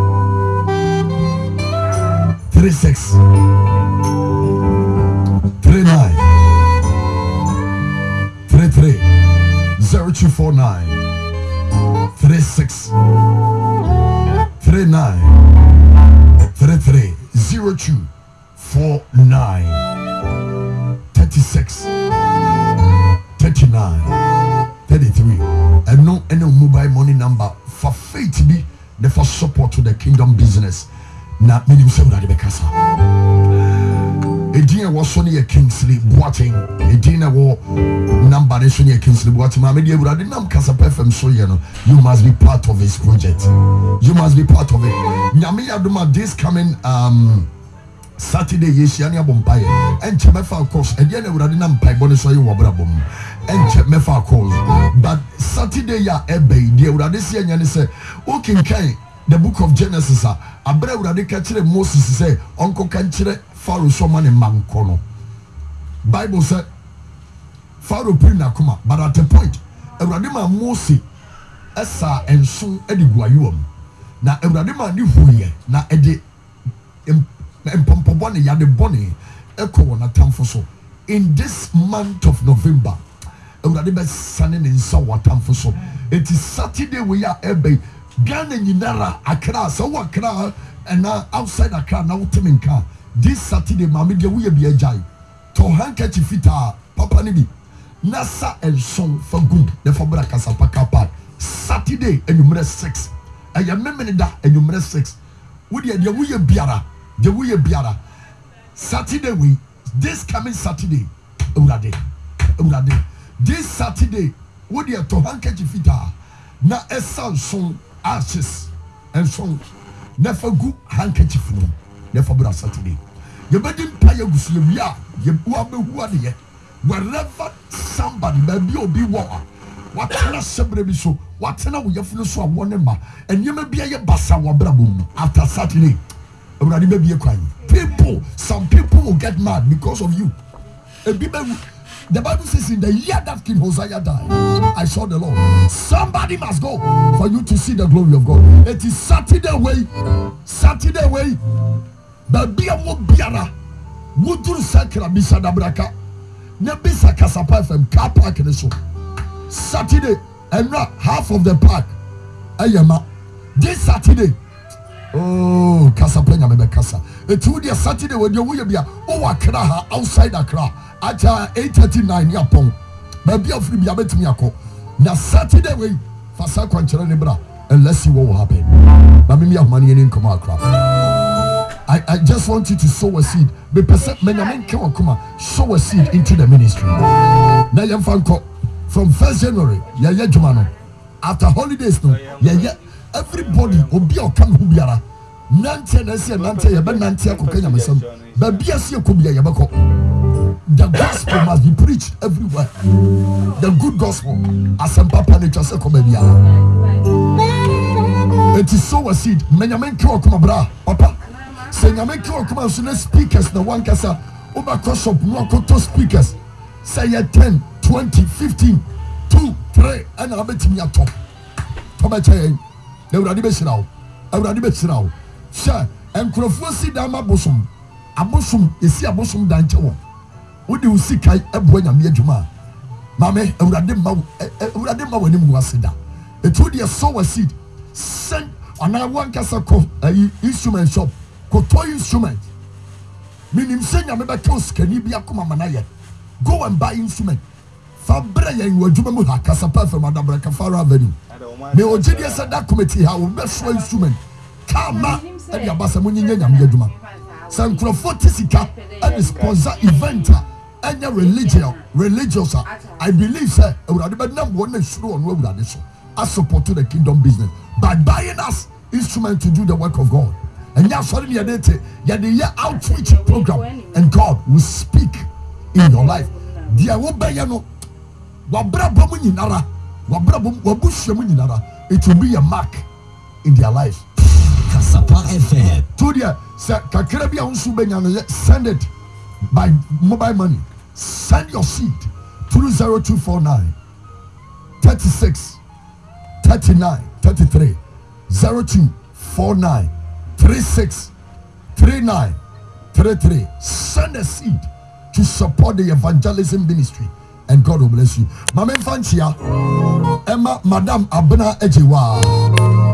36 39 33 0249 36 39 33 0249 36 39 33 and no mobile money number for faith be the for support to the kingdom business. Na minim se wura de bekasa. Edin was so near Kingsley Boateng. Edin wo number so near Kingsley Boateng. Ma me de wura de nam kasa FM so ye no. You must be part of his project. You must be part of it. Nyame aduma this coming Saturday yesiania bompaye. Enche mefa course. Edin wura de nam pai boni so ye wo brabom. Enche mefa course. But Saturday ya ebe de wura de se anya ne se o kinkan the book of Genesis abra urade ka kire Moses say onko ka kire Pharaoh so man manko. Bible said Pharaoh pray na kuma, but at a point urade ma Moses esa enso edigu ayom na urade ma ni huye na ede empompo ne ya de bone eko na tamfo so. In this month of November urade be sane ne nsa watamfo so. It is Saturday we are ebe Ghana Ninara Accra, so Accra and now outside Accra now Timinka. This Saturday, Mammy, we be a jai. To handkerchief fita, Papa Nibi. Nasa and song for good, the Fabra Casapaka Park. Saturday and you 6. I remember that and you 6. Would you biara? The way biara. Saturday we this coming Saturday. Urade. This Saturday, would you to handkerchief fita? Na esa song. Ashes and so never good handkerchief never bra Saturday. You better pay your gusia, you be wherever somebody maybe or be war. What can I say, so? What can I we have so one number and you may be a bassa or brabum after Saturday. Already may be a crime. Some people will get mad because of you. The Bible says in the year that King Hosea died, I saw the Lord. Somebody must go for you to see the glory of God. It is Saturday way. Baby biara. Muduru sakra bisada braka. Nebisa kasapa FM car park in the show. Saturday and not half of the park. Ayama. This Saturday. Oh, Casapena me Casa. It's would Saturday when you will be Accra outside Accra. At 8:39 yapon. Maybe a free yabet miyako. Na Saturday way for Sakwanchera Nebra and let's see what will happen. Mammy have money in come Accra. I just want you to sow a seed. Be percent men come sow a seed into the ministry. Now you from 1st January, yeah Jumano. After holidays no, yeah everybody will be or come hubiara. Nante kokenya mesem. Baby asia kubia yabako. The gospel must be preached everywhere. The good gospel. Asempa panicha se komebia. It is sow a seed. Menyamen kiwa kuma bra. Papa. Se nyamen kiwa kuma sune speakers na one kasa. Oba shop no akoto speakers. Say 10, 20, 15, 2, 3 and abetimi atop. Toba chayen. The Uradi Besirao. Sir, and Crofossi Dama Bosom. Abosom, you see a bosom dancho. Would you see Kai Abuena Miajuma? Mamma, Uradima when him was seda. The 2 years sow a seed. Send on our one casako instrument shop. Koto instrument. Meaning, send your members can you be a Kumamanaya? Go and buy instrument. Fabreya in Wajumamuha Casapa from Madame Kafara Avenue. Me Ojidia said that committee how best instrument. Kama and Yabasamuni Yamjuma. San Crofotisika and sponsor event and religious. I believe, sir, I would have number one show on where that is. I support to the kingdom business by buying us instrument to do the work of God. And now suddenly you're the outreach program, and God will speak in your life. Dear Wobayano, it will be a mark in their life. Kasapa FM. Todia, send it by mobile money. Send your seed through 0249 36 39 33 0249 36 39 33. Send a seed to support the evangelism ministry, and God will bless you. Mama Fanchia, Emma, Madam Abena Ejiwa.